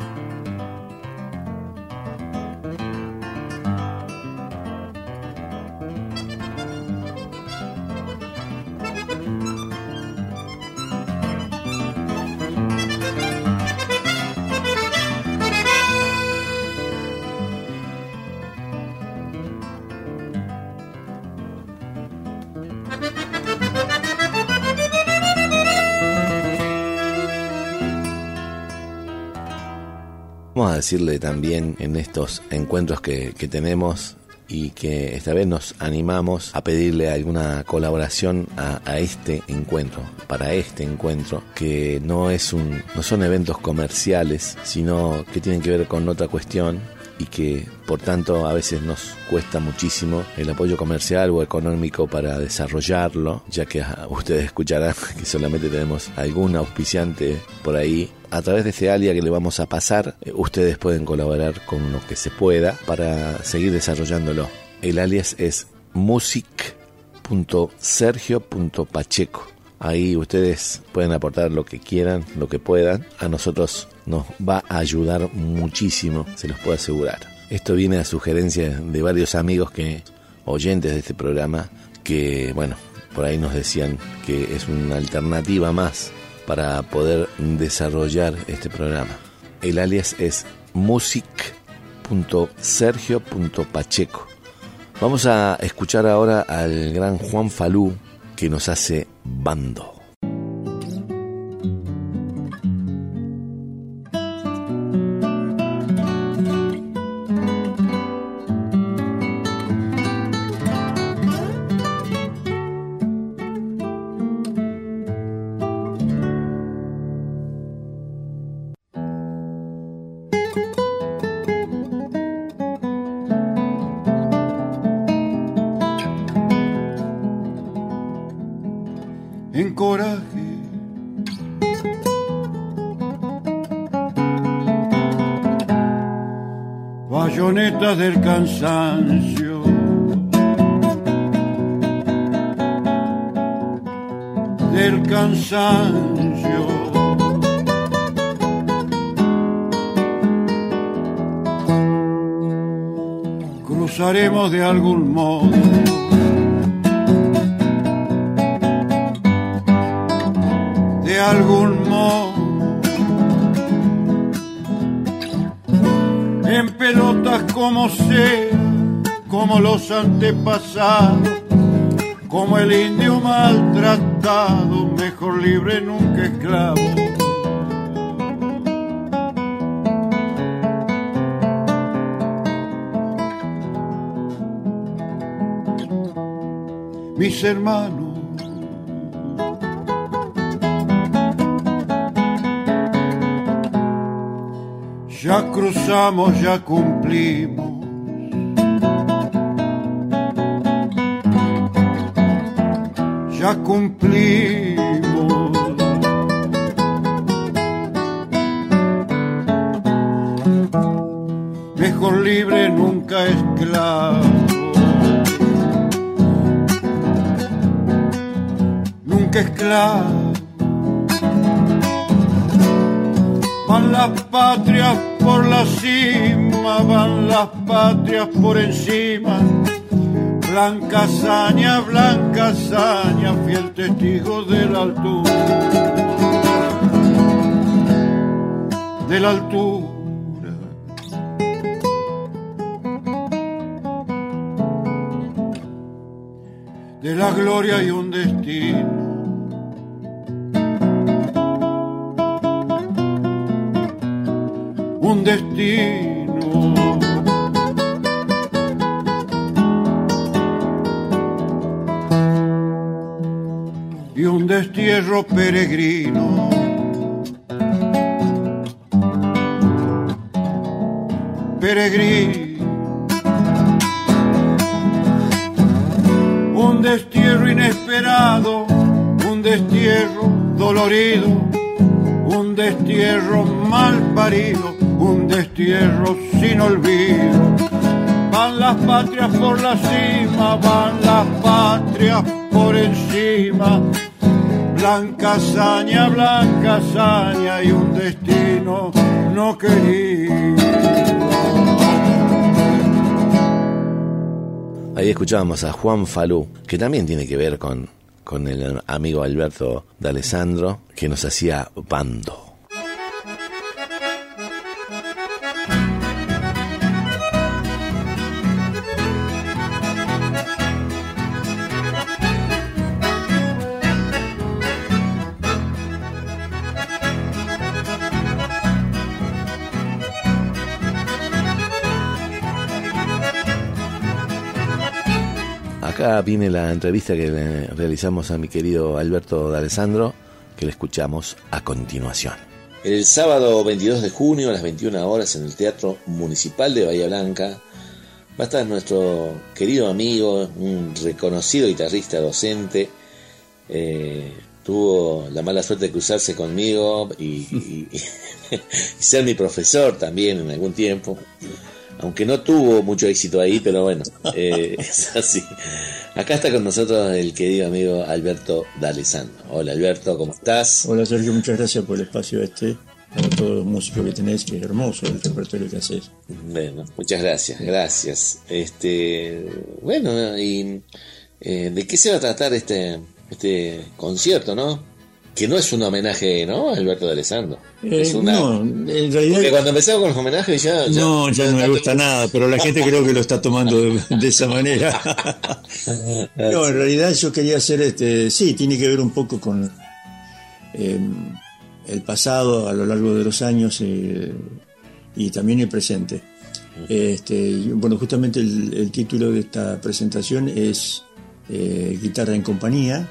Vamos a decirle también en estos encuentros que tenemos y que esta vez nos animamos a pedirle alguna colaboración a este encuentro, para este encuentro, que no son eventos comerciales, sino que tienen que ver con otra cuestión, y que por tanto a veces nos cuesta muchísimo el apoyo comercial o económico para desarrollarlo, ya que ustedes escucharán que solamente tenemos algún auspiciante por ahí. A través de este alias que le vamos a pasar, ustedes pueden colaborar con lo que se pueda para seguir desarrollándolo. El alias es music.sergio.pacheco. Ahí ustedes pueden aportar lo que quieran, lo que puedan. A nosotros nos va a ayudar muchísimo, se los puedo asegurar. Esto viene a sugerencia de varios amigos oyentes de este programa, que bueno, por ahí nos decían que es una alternativa más para poder desarrollar este programa. El alias es music.sergio.pacheco. Vamos a escuchar ahora al gran Juan Falú, que nos hace Bando. En coraje bayonetas del cansancio, cruzaremos de algún modo en pelotas como sea, como los antepasados, como el indio maltratado, mejor libre nunca esclavo. Mis hermanos, ya cruzamos, ya cumplimos. Ya cumplimos. Mejor libre, nunca esclavo. Nunca esclavo. Van las patrias por la cima, van las patrias por encima. Blanca hazaña, fiel testigo de la altura. De la altura. De la gloria y un destino. Un destino. Y un destierro peregrino. Peregrino. Un destierro inesperado, un destierro dolorido, un destierro mal parido, un destierro sin olvido. Van las patrias por la cima, van las patrias por encima. Blanca hazaña y un destino no querido. Ahí escuchábamos a Juan Falú, que también tiene que ver con el amigo Alberto D'Alessandro, que nos hacía Bando. Acá viene la entrevista que le realizamos a mi querido Alberto D'Alessandro, que le escuchamos a continuación. El sábado 22 de junio a las 21 horas en el Teatro Municipal de Bahía Blanca va a estar nuestro querido amigo, un reconocido guitarrista docente. Tuvo la mala suerte de cruzarse conmigo y ser mi profesor también en algún tiempo, aunque no tuvo mucho éxito ahí, pero bueno, es así. Acá está con nosotros el querido amigo Alberto D'Alessandro. Hola Alberto, ¿cómo estás? Hola Sergio, muchas gracias por el espacio para todos los músicos que tenés, que es hermoso el repertorio que haces. Bueno, muchas gracias. Bueno, y ¿de qué se va a tratar este concierto, no? Que no es un homenaje, ¿no, Alberto D'Alessandro? No, en realidad... Porque cuando empezamos con los homenajes ya no me gusta nada, pero la gente creo que lo está tomando de esa manera. No, en realidad yo quería hacer sí, tiene que ver un poco con el pasado a lo largo de los años y también el presente. Bueno, justamente el título de esta presentación es Guitarra en compañía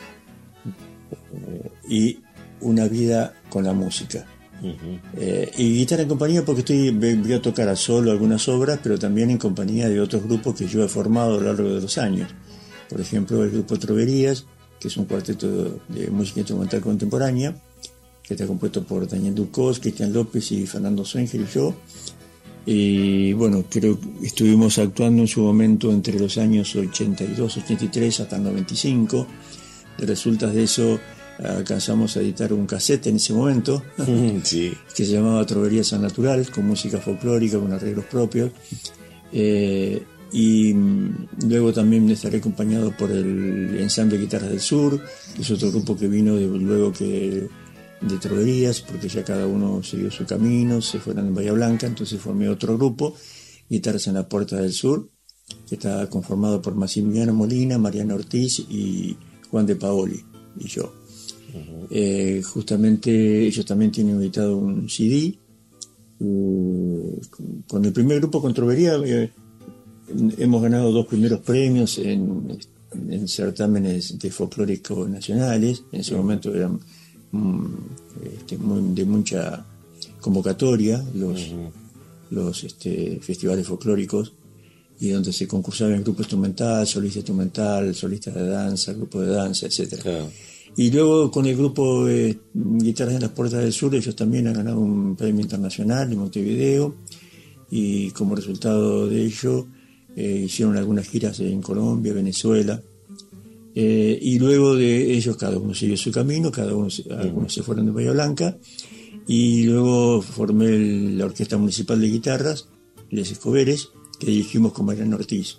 y una vida con la música. Y guitarra en compañía porque voy a tocar a solo algunas obras, pero también en compañía de otros grupos que yo he formado a lo largo de los años. Por ejemplo, el grupo Troverías, que es un cuarteto de música instrumental contemporánea, que está compuesto por Daniel Ducos, Cristian López y Fernando Zwenger y yo. Y bueno, creo que estuvimos actuando en su momento entre los años 82, 83 hasta el 95. De resultas de eso alcanzamos a editar un cassette en ese momento, sí, que se llamaba Troverías al Natural, con música folclórica, con arreglos propios. Y luego también estaré acompañado por el Ensamble Guitarras del Sur, que es otro grupo que vino luego que de Troverías, porque ya cada uno siguió su camino, se fueron en Bahía Blanca, entonces formé otro grupo, Guitarras en la Puerta del Sur, que está conformado por Maximiliano Molina, Mariano Ortiz y Juan de Paoli y yo. Justamente ellos también tienen editado un CD. Con el primer grupo, con Trovería, hemos ganado 2 primeros premios en certámenes de folclórico nacionales. En ese momento eran de mucha convocatoria los festivales folclóricos, y donde se concursaba en grupo instrumental, solista de danza, grupo de danza, etc. Claro. Y luego con el grupo Guitarras en las Puertas del Sur, ellos también han ganado un premio internacional en Montevideo, y como resultado de ello hicieron algunas giras en Colombia, Venezuela, y luego de ellos cada uno siguió su camino, algunos se fueron de Bahía Blanca, y luego formé la Orquesta Municipal de Guitarras, Les Escoberes, que dirigimos con Mariano Ortiz.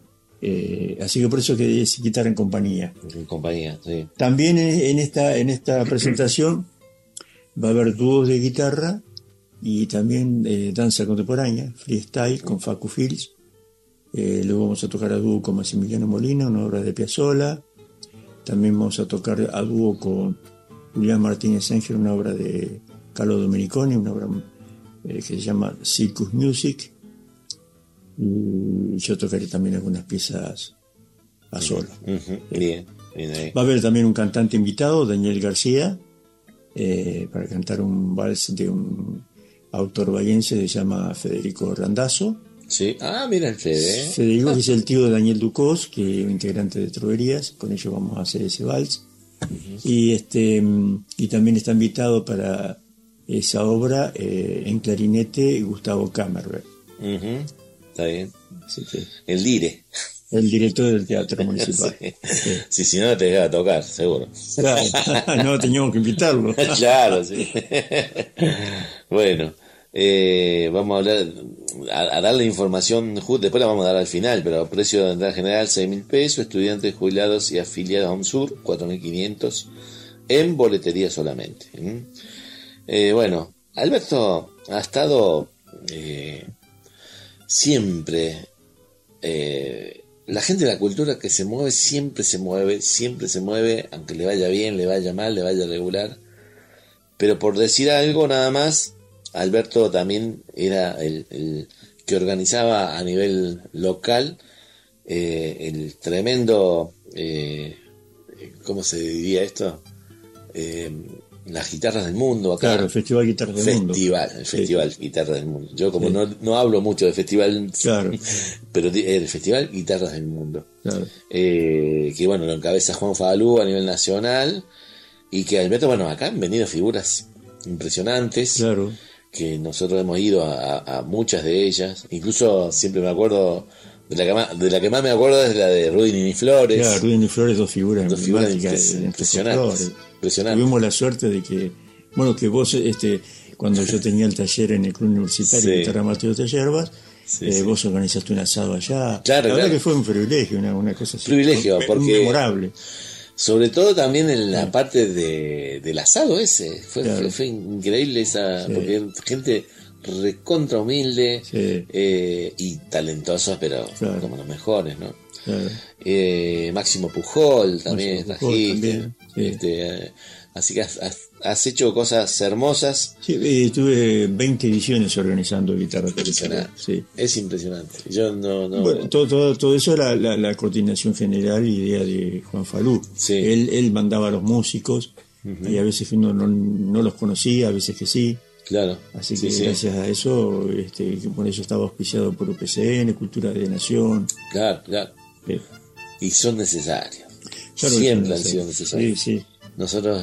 Así que por eso que es Guitarra en compañía. En compañía, sí. También en esta presentación va a haber dúos de guitarra y también danza contemporánea, freestyle con Facu Fields. Luego vamos a tocar a dúo con Maximiliano Molina, una obra de Piazzolla. También vamos a tocar a dúo con Julián Martínez Ángel, una obra de Carlo Domeniconi, una obra que se llama Circus Music. Y yo tocaré también algunas piezas a solo. Bien ahí. Va a haber también un cantante invitado, Daniel García, para cantar un vals de un autor bahiense que se llama Federico Randazzo. Sí, mira el Fede. Federico, que es el tío de Daniel Ducos, que es integrante de Troverías, con ellos vamos a hacer ese vals. Y también está invitado para esa obra en clarinete Gustavo Kammerberg. Está bien. Así que, el el director del Teatro Municipal. Sí, si no te dejaba tocar, seguro. Claro, no teníamos que invitarlo. Claro, sí. Bueno, vamos a hablar, a darle información, después la vamos a dar al final, pero precio de entrada general 6.000 pesos, estudiantes, jubilados y afiliados a UNSUR 4.500 en boletería solamente. Bueno, Alberto ha estado siempre, la gente de la cultura que se mueve, siempre se mueve, aunque le vaya bien, le vaya mal, le vaya regular. Pero por decir algo nada más, Alberto también era el que organizaba a nivel local el tremendo, ¿cómo se diría esto? las guitarras del mundo acá. Claro, el Festival Guitarras del Mundo. El Festival Guitarras del Mundo. Yo como no hablo mucho de festival, claro, pero el Festival Guitarras del Mundo. Claro. Que bueno, lo encabeza Juan Fadalú a nivel nacional, y que Alberto, bueno, acá han venido figuras impresionantes. Claro. Que nosotros hemos ido a muchas de ellas. Incluso siempre me acuerdo de la que más me acuerdo es la de Rudy Nini Flores. Claro, Rudy Nini Flores, dos figuras impresionantes. Tuvimos la suerte de que, bueno, que vos, cuando yo tenía el taller en el Club Universitario de Guitarra Mateo de Yerbas, vos organizaste un asado allá. Claro, la verdad que fue un privilegio, una cosa así. Privilegio, porque memorable. Sobre todo también en la parte del asado ese. Fue increíble porque gente recontra humilde, y talentosos, pero como los mejores, ¿no? Claro. Máximo Pujol también trajiste. Así que has hecho cosas hermosas. Sí, tuve 20 ediciones organizando guitarra. Sí. Es impresionante. Yo no. Bueno, todo eso era la coordinación general y idea de Juan Falú. Sí. Él mandaba a los músicos, y a veces uno no los conocía, a veces que sí. Claro. Así que gracias a eso, por eso estaba auspiciado por UPCN, Cultura de Nación. Claro. Sí. Y son necesarios. Claro, siempre han sido necesarios. Sí. Nosotros,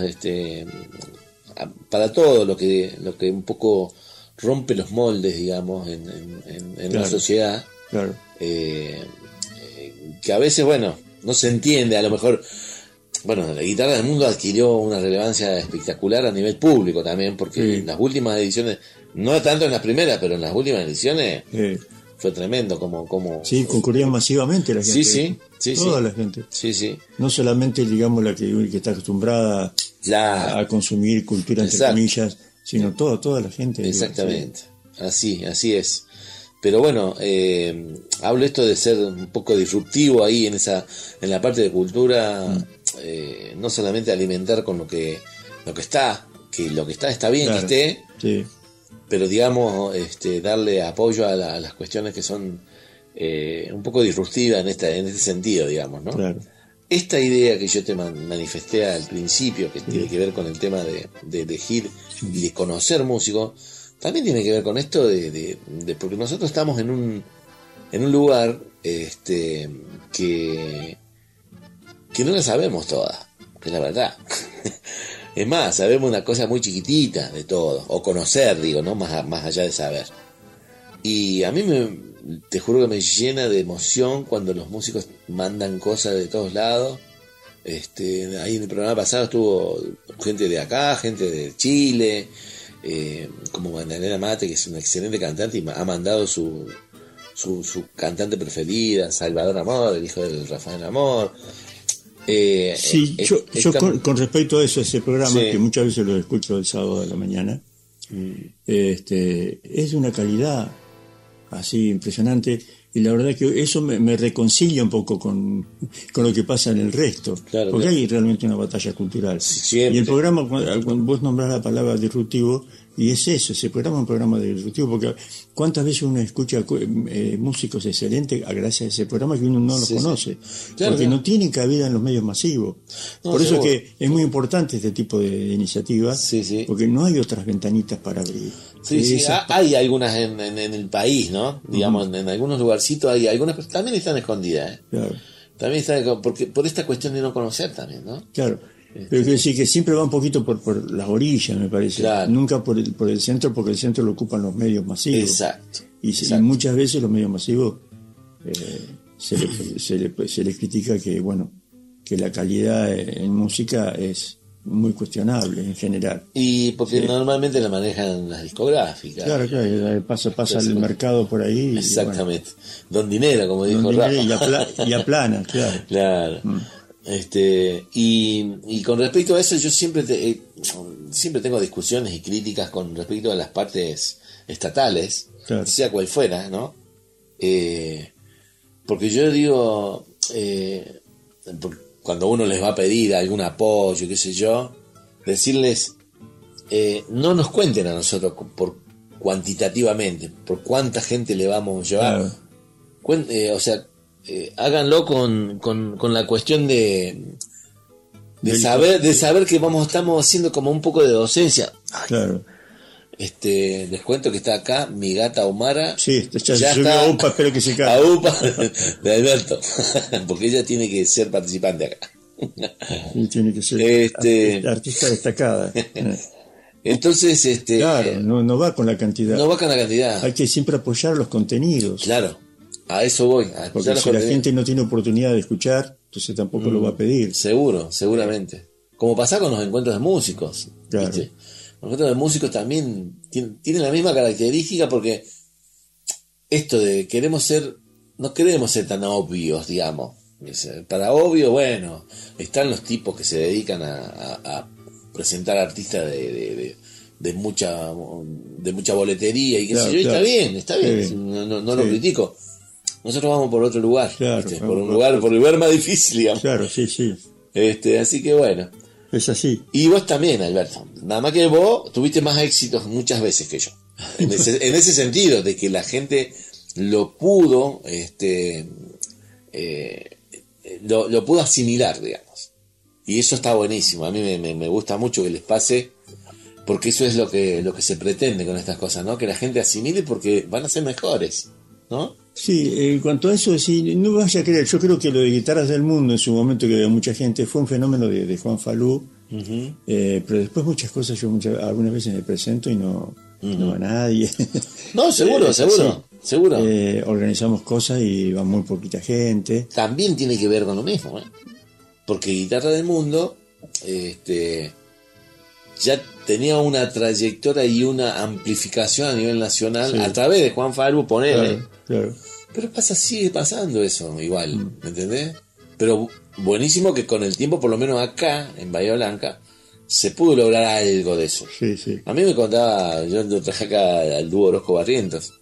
para todo lo que un poco rompe los moldes, digamos, en la sociedad, claro, que a veces, bueno, no se entiende, a lo mejor. Bueno, la Guitarra del Mundo adquirió una relevancia espectacular a nivel público también, porque en las últimas ediciones, no tanto en las primeras, pero en las últimas ediciones fue tremendo como sí, concurrían masivamente la gente. Sí, toda la gente. Sí. No solamente, digamos, la que está acostumbrada a consumir cultura, entre comillas, sino toda la gente. Exactamente. Así es. Pero bueno, hablo esto de ser un poco disruptivo ahí en la parte de cultura, no solamente alimentar con lo que está, que lo que está bien, claro, que esté, pero digamos, darle apoyo a las cuestiones que son un poco disruptivas en este sentido, digamos, ¿no? Claro. Esta idea que yo te manifesté al principio, que tiene que ver con el tema de elegir y de conocer músicos, también tiene que ver con esto de porque nosotros estamos en un lugar que no la sabemos toda, que es la verdad. Es más, sabemos una cosa muy chiquitita de todo, o conocer, digo, ¿no? Más allá de saber. Y a mí te juro que me llena de emoción cuando los músicos mandan cosas de todos lados. Ahí en el programa pasado estuvo gente de acá, gente de Chile, como Magdalena Mate, que es una excelente cantante y ha mandado su cantante preferida, Salvador Amor, el hijo del Rafael Amor. Yo con respecto a eso, ese programa, que muchas veces lo escucho el sábado de la mañana, es de una calidad así impresionante, y la verdad que eso me reconcilia un poco con lo que pasa en el resto, claro, porque claro, hay realmente una batalla cultural. Siempre. Y el programa, cuando vos nombrás la palabra disruptivo, y es eso, ese programa es un programa disruptivo, porque cuántas veces uno escucha músicos excelentes gracias a ese programa que uno no los conoce, claro, porque no tienen cabida en los medios masivos. Por eso es que es muy importante este tipo de iniciativas, porque no hay otras ventanitas para abrir. Hay algunas en el país, ¿no? Digamos, en algunos lugarcitos hay algunas, pero también están escondidas, Claro. También están, porque por esta cuestión de no conocer también, ¿no? Claro. Pero quiero decir que siempre va un poquito por las orillas, me parece. Claro. Nunca por el centro, porque el centro lo ocupan los medios masivos. Exacto. Y muchas veces los medios masivos se le critica que la calidad en música es muy cuestionable en general. Y porque normalmente la manejan las discográficas. Claro, pasa el mercado por ahí. Exactamente. Don Dinero, como dijo Rafa. Y aplana, claro. Claro. Y con respecto a eso, yo siempre tengo discusiones y críticas con respecto a las partes estatales, claro, sea cual fuera, ¿no? Porque yo digo, cuando uno les va a pedir algún apoyo, qué sé yo, decirles, no nos cuenten a nosotros por cuantitativamente, por cuánta gente le vamos a llevar. Claro. Háganlo con la cuestión de de saber que estamos haciendo como un poco de docencia. Ay, claro. Les cuento que está acá mi gata Omara. Sí, ya está a UPA, espero que se caiga. A UPA de Alberto, porque ella tiene que ser participante acá. Y tiene que ser artista destacada. Entonces, claro, no va con la cantidad. No va con la cantidad. Hay que siempre apoyar los contenidos. Claro, a eso voy. Porque si la gente no tiene oportunidad de escuchar, entonces tampoco lo va a pedir. Seguramente. Como pasa con los encuentros de músicos. Claro. ¿Viste? Los encuentros de músicos también tienen la misma característica, porque esto de no queremos ser tan obvios, digamos. Para obvio, bueno, están los tipos que se dedican a presentar artistas de mucha boletería y qué sé yo, y está bien, no lo critico. Nosotros vamos por otro lugar, por un lugar más difícil, digamos. Claro, sí. Así que bueno. Es así. Y vos también, Alberto. Nada más que vos tuviste más éxitos muchas veces que yo. En ese sentido, de que la gente lo pudo, lo pudo asimilar, digamos. Y eso está buenísimo. A mí me gusta mucho que les pase, porque eso es lo que se pretende con estas cosas, ¿no? Que la gente asimile, porque van a ser mejores, ¿no? Sí, en cuanto a eso, sí, no vaya a creer. Yo creo que lo de Guitarras del Mundo, en su momento, que había mucha gente, fue un fenómeno de Juan Falú. Uh-huh. Pero después muchas cosas, algunas veces me presento y no va nadie. No, seguro. Organizamos cosas y va muy poquita gente. También tiene que ver con lo mismo, porque Guitarra del Mundo ya tenía una trayectoria y una amplificación a nivel nacional a través de Juan Falú, ponele. Claro. Pero sigue pasando eso igual, ¿me entendés? Pero buenísimo que con el tiempo, por lo menos acá en Bahía Blanca, se pudo lograr algo de eso. Sí. A mí me contaba, yo lo traje acá al dúo Orozco Barrientos,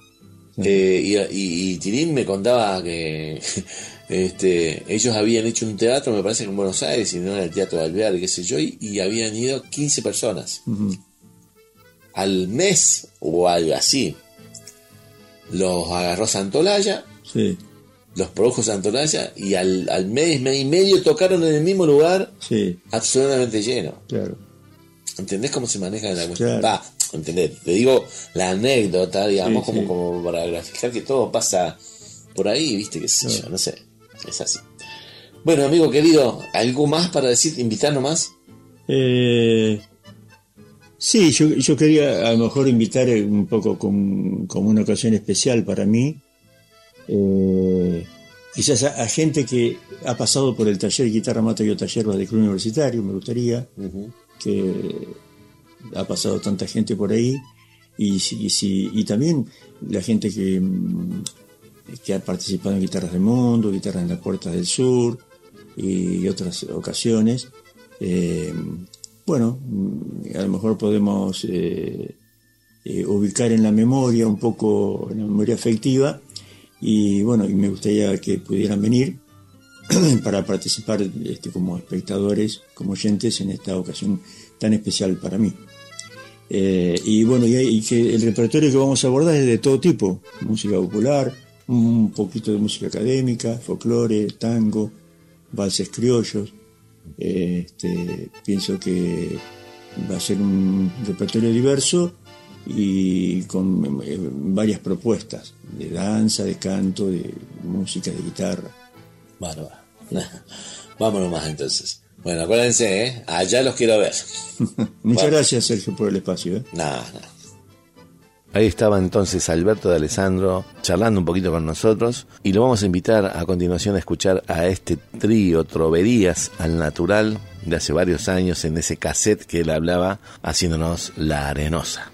y Tirín me contaba que ellos habían hecho un teatro, me parece que en Buenos Aires, y no era el Teatro de Alvear, qué sé yo, y habían ido 15 personas. Uh-huh. Al mes o algo así, los agarró Santolaya, los produjo Santolaya, y al mes y medio tocaron en el mismo lugar, absolutamente lleno. Claro. ¿Entendés cómo se maneja la cuestión? Claro. ¿Entendés? Te digo la anécdota, digamos, como para graficar que todo pasa por ahí, ¿viste? Qué sé yo, no sé. Es así. Bueno, amigo querido, ¿algo más para decir? ¿Invitarnos más? Sí, yo quería a lo mejor invitar un poco como una ocasión especial para mí, quizás a gente que ha pasado por el taller Guitarra Mata y Otra Yerba del Club Universitario. Me gustaría que ha pasado tanta gente por ahí, y también la gente que ha participado en Guitarras del Mundo, Guitarras en las Puertas del Sur y otras ocasiones. Bueno, a lo mejor podemos ubicar en la memoria, un poco en la memoria afectiva, y bueno, y me gustaría que pudieran venir para participar como espectadores, como oyentes en esta ocasión tan especial para mí. Y bueno, y que el repertorio que vamos a abordar es de todo tipo: música popular, un poquito de música académica, folclore, tango, valses criollos. Pienso que va a ser un repertorio diverso y con varias propuestas de danza, de canto, de música, de guitarra. Bueno, vámonos más entonces. Bueno, acuérdense, allá los quiero ver. Muchas gracias, Sergio, por el espacio. Nada. Ahí estaba entonces Alberto de Alessandro charlando un poquito con nosotros, y lo vamos a invitar a continuación a escuchar a este trío Troverías al Natural de hace varios años, en ese cassette que él hablaba, haciéndonos La Arenosa.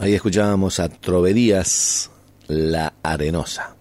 Ahí escuchábamos a Troverías, La Arenosa.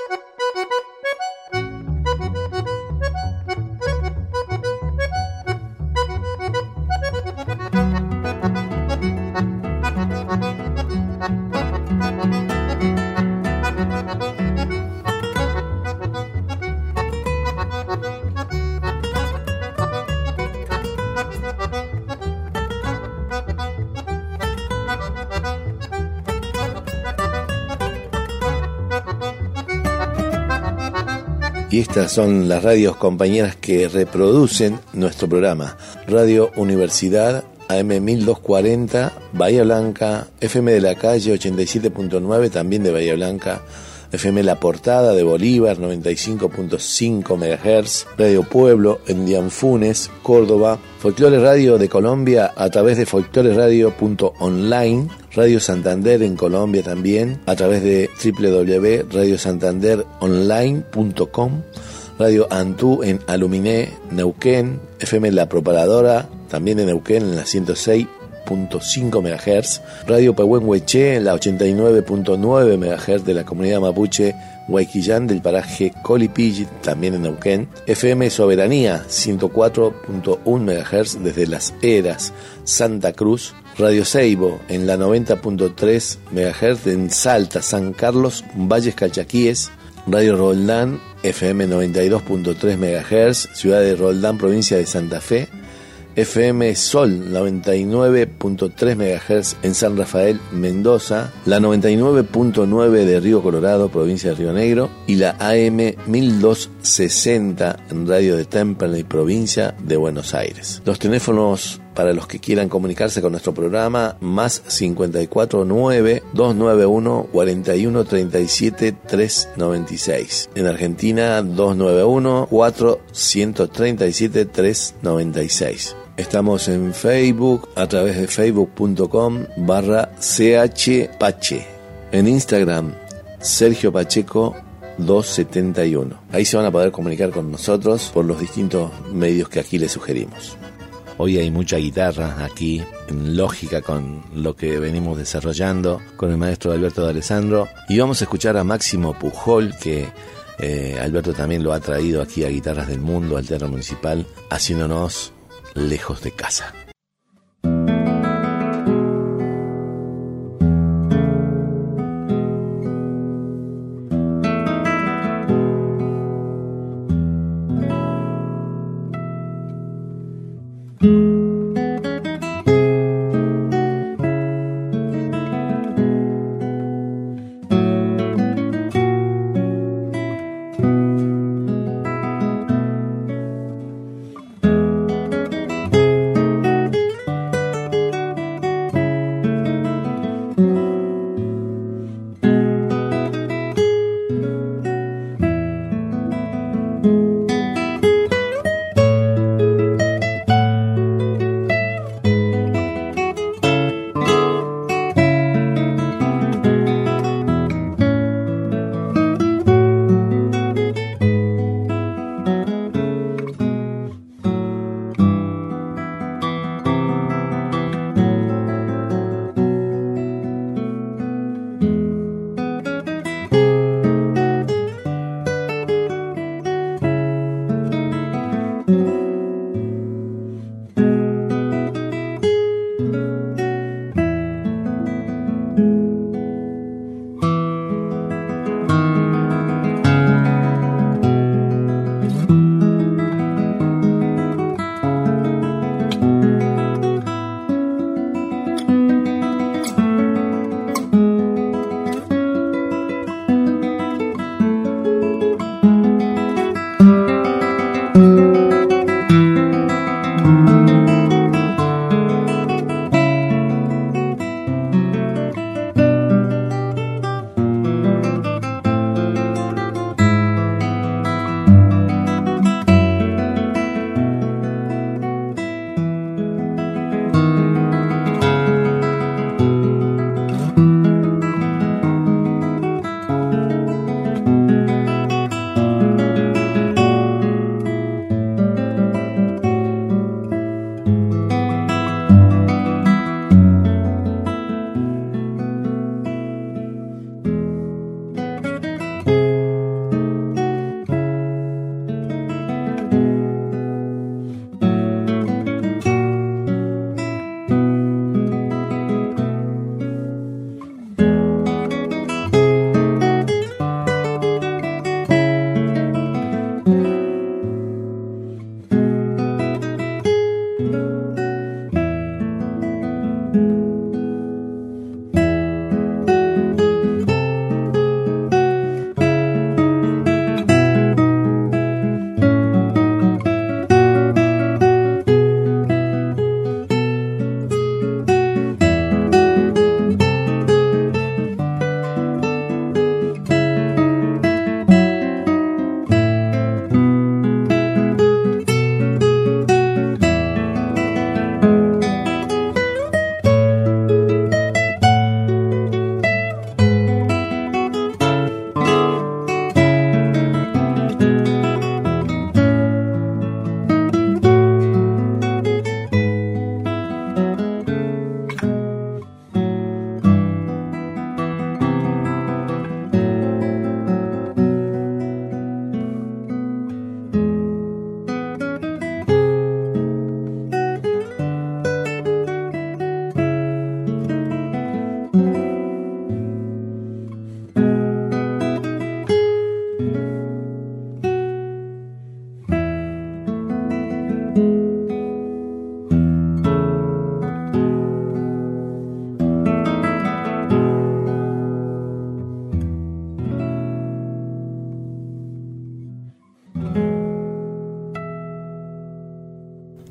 Y estas son las radios compañeras que reproducen nuestro programa. Radio Universidad, AM 1240, Bahía Blanca, FM de la Calle 87.9, también de Bahía Blanca, FM La Portada de Bolívar 95.5 MHz, Radio Pueblo en Dianfunes, Córdoba, Folclore Radio de Colombia a través de folcloreradio.online, Radio Santander en Colombia también a través de www.radiosantanderonline.com, Radio Antú en Aluminé, Neuquén, FM La Propaladora también en Neuquén en la 106.5 MHz, Radio Pehuenhueché en la 89.9 MHz de la comunidad mapuche Huayquillán del paraje Colipilli, también en Neuquén, FM Soberanía 104.1 MHz desde Las Heras, Santa Cruz, Radio Seibo en la 90.3 MHz en Salta, San Carlos, Valles Calchaquíes, Radio Roldán FM 92.3 MHz, ciudad de Roldán, provincia de Santa Fe, FM Sol 99.3 MHz en San Rafael, Mendoza, la 99.9 de Río Colorado, provincia de Río Negro, y la AM 1260 en Radio de Temperley, provincia de Buenos Aires. Los teléfonos para los que quieran comunicarse con nuestro programa, más 549-291-4137-396. En Argentina, 291-437-396. Estamos en Facebook a través de facebook.com/chpache. En Instagram, Sergio Pacheco 271. Ahí se van a poder comunicar con nosotros por los distintos medios que aquí les sugerimos. Hoy hay mucha guitarra aquí, en lógica con lo que venimos desarrollando con el maestro Alberto de Alessandro. Y vamos a escuchar a Máximo Pujol, que Alberto también lo ha traído aquí a Guitarras del Mundo, al Teatro Municipal, haciéndonos Lejos de Casa.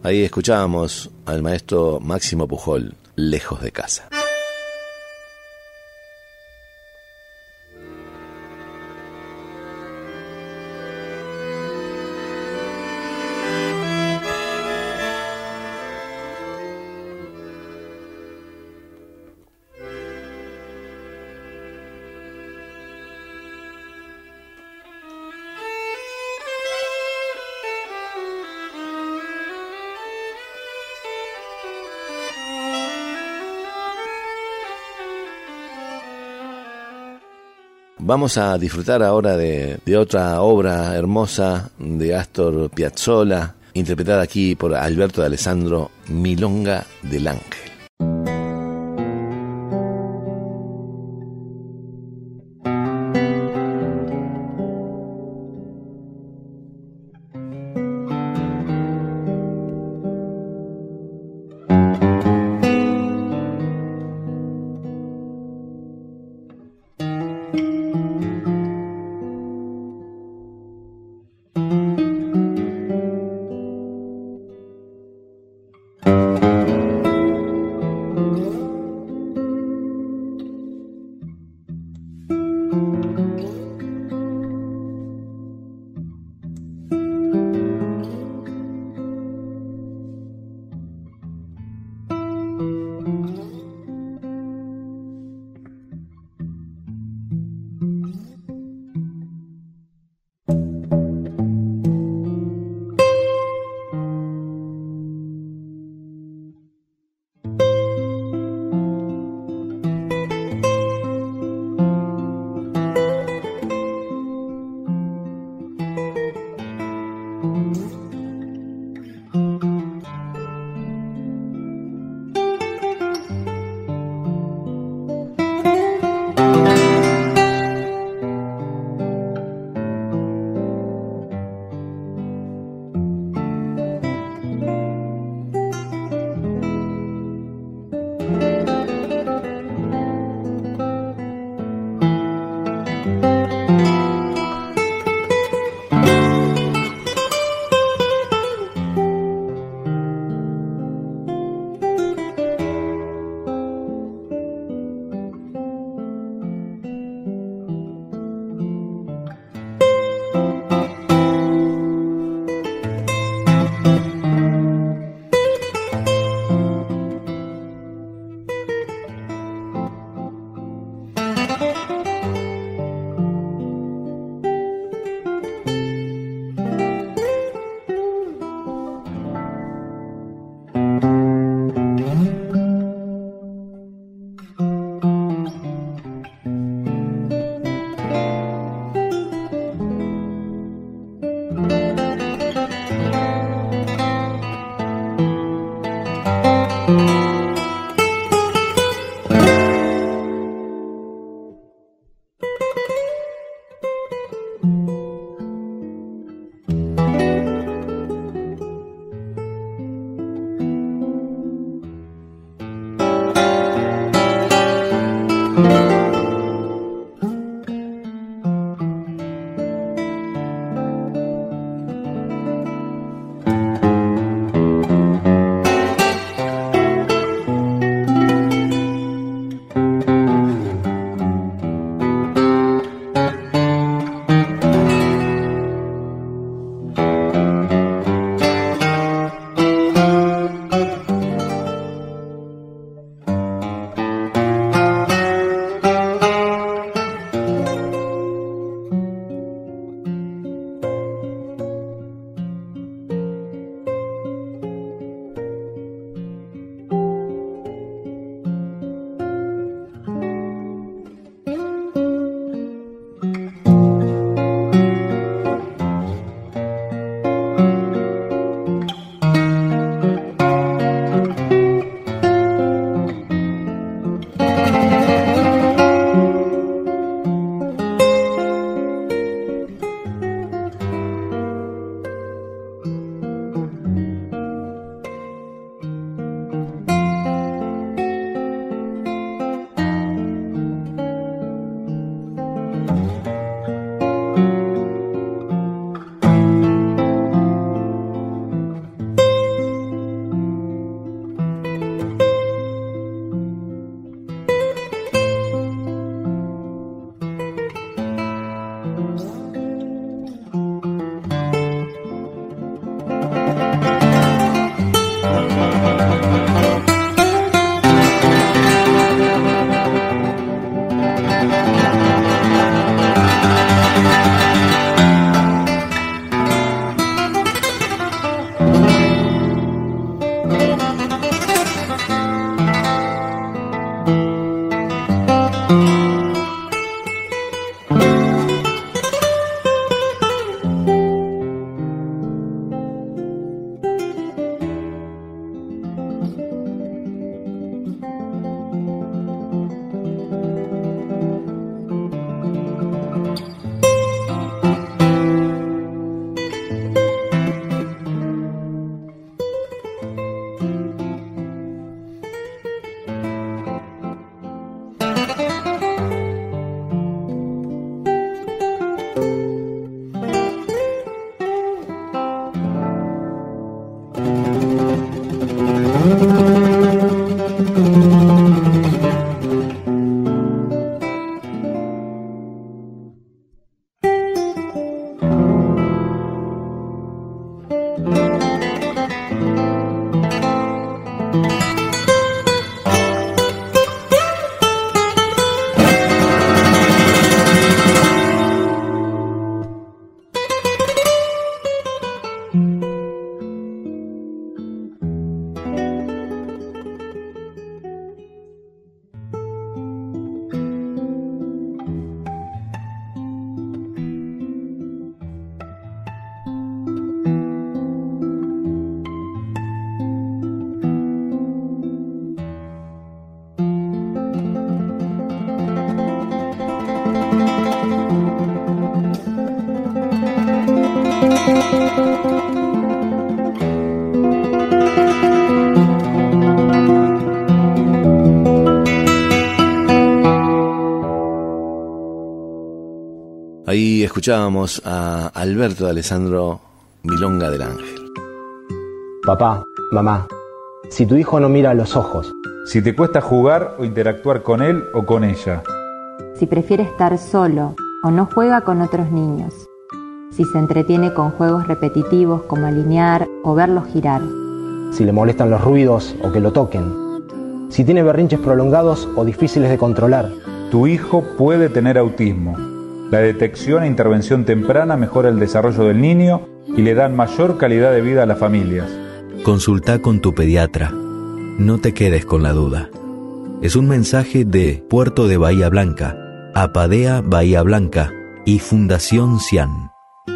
Ahí escuchábamos al maestro Máximo Pujol, Lejos de casa. Vamos a disfrutar ahora de otra obra hermosa de Astor Piazzolla, interpretada aquí por Alberto de Alessandro, Milonga del Ángel. Ahí escuchábamos a Alberto D'Alessandro, Milonga del Ángel. Papá, mamá, si tu hijo no mira a los ojos, si te cuesta jugar o interactuar con él o con ella, si prefiere estar solo o no juega con otros niños, si se entretiene con juegos repetitivos como alinear o verlos girar, si le molestan los ruidos o que lo toquen, si tiene berrinches prolongados o difíciles de controlar, tu hijo puede tener autismo. La detección e intervención temprana mejora el desarrollo del niño y le dan mayor calidad de vida a las familias. Consulta con tu pediatra. No te quedes con la duda. Es un mensaje de Puerto de Bahía Blanca, Apadea Bahía Blanca y Fundación Cian.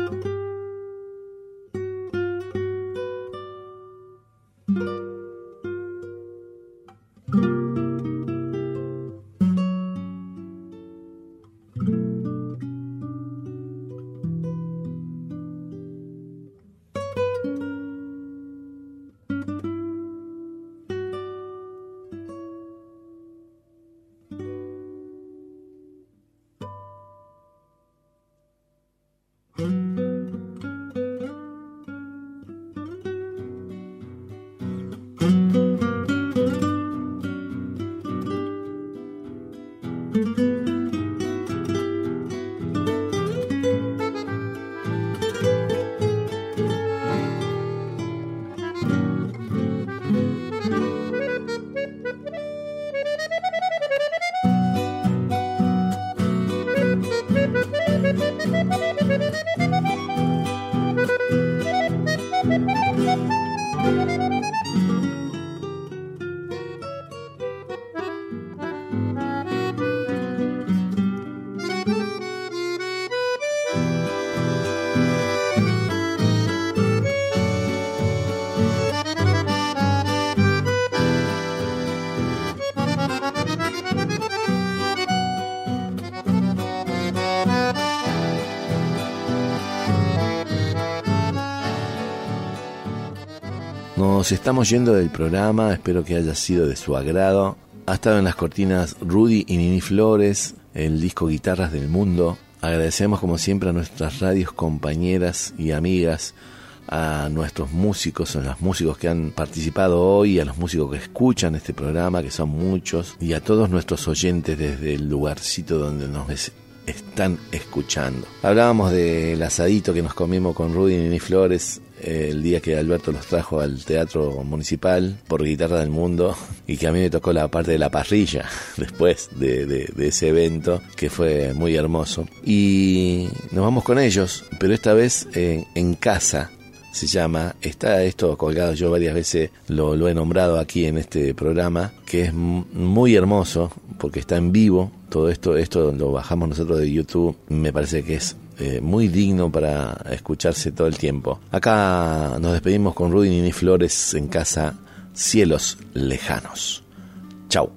Nos estamos yendo del programa, espero que haya sido de su agrado. Ha estado en las cortinas Rudy y Nini Flores, el disco Guitarras del Mundo. Agradecemos como siempre a nuestras radios compañeras y amigas, a nuestros músicos, a los músicos que han participado hoy, a los músicos que escuchan este programa, que son muchos, y a todos nuestros oyentes desde el lugarcito donde nos están escuchando. Hablábamos del asadito que nos comimos con Rudy y Nini Flores el día que Alberto los trajo al Teatro Municipal por Guitarra del Mundo, y que a mí me tocó la parte de la parrilla después de ese evento, que fue muy hermoso. Y nos vamos con ellos, pero esta vez en casa. Se llama, está esto colgado, yo varias veces lo he nombrado aquí en este programa, que es muy hermoso porque está en vivo. Todo esto lo bajamos nosotros de YouTube, me parece que es muy digno para escucharse todo el tiempo. Acá nos despedimos con Rudy y Nini Flores en casa. Cielos Lejanos. Chau.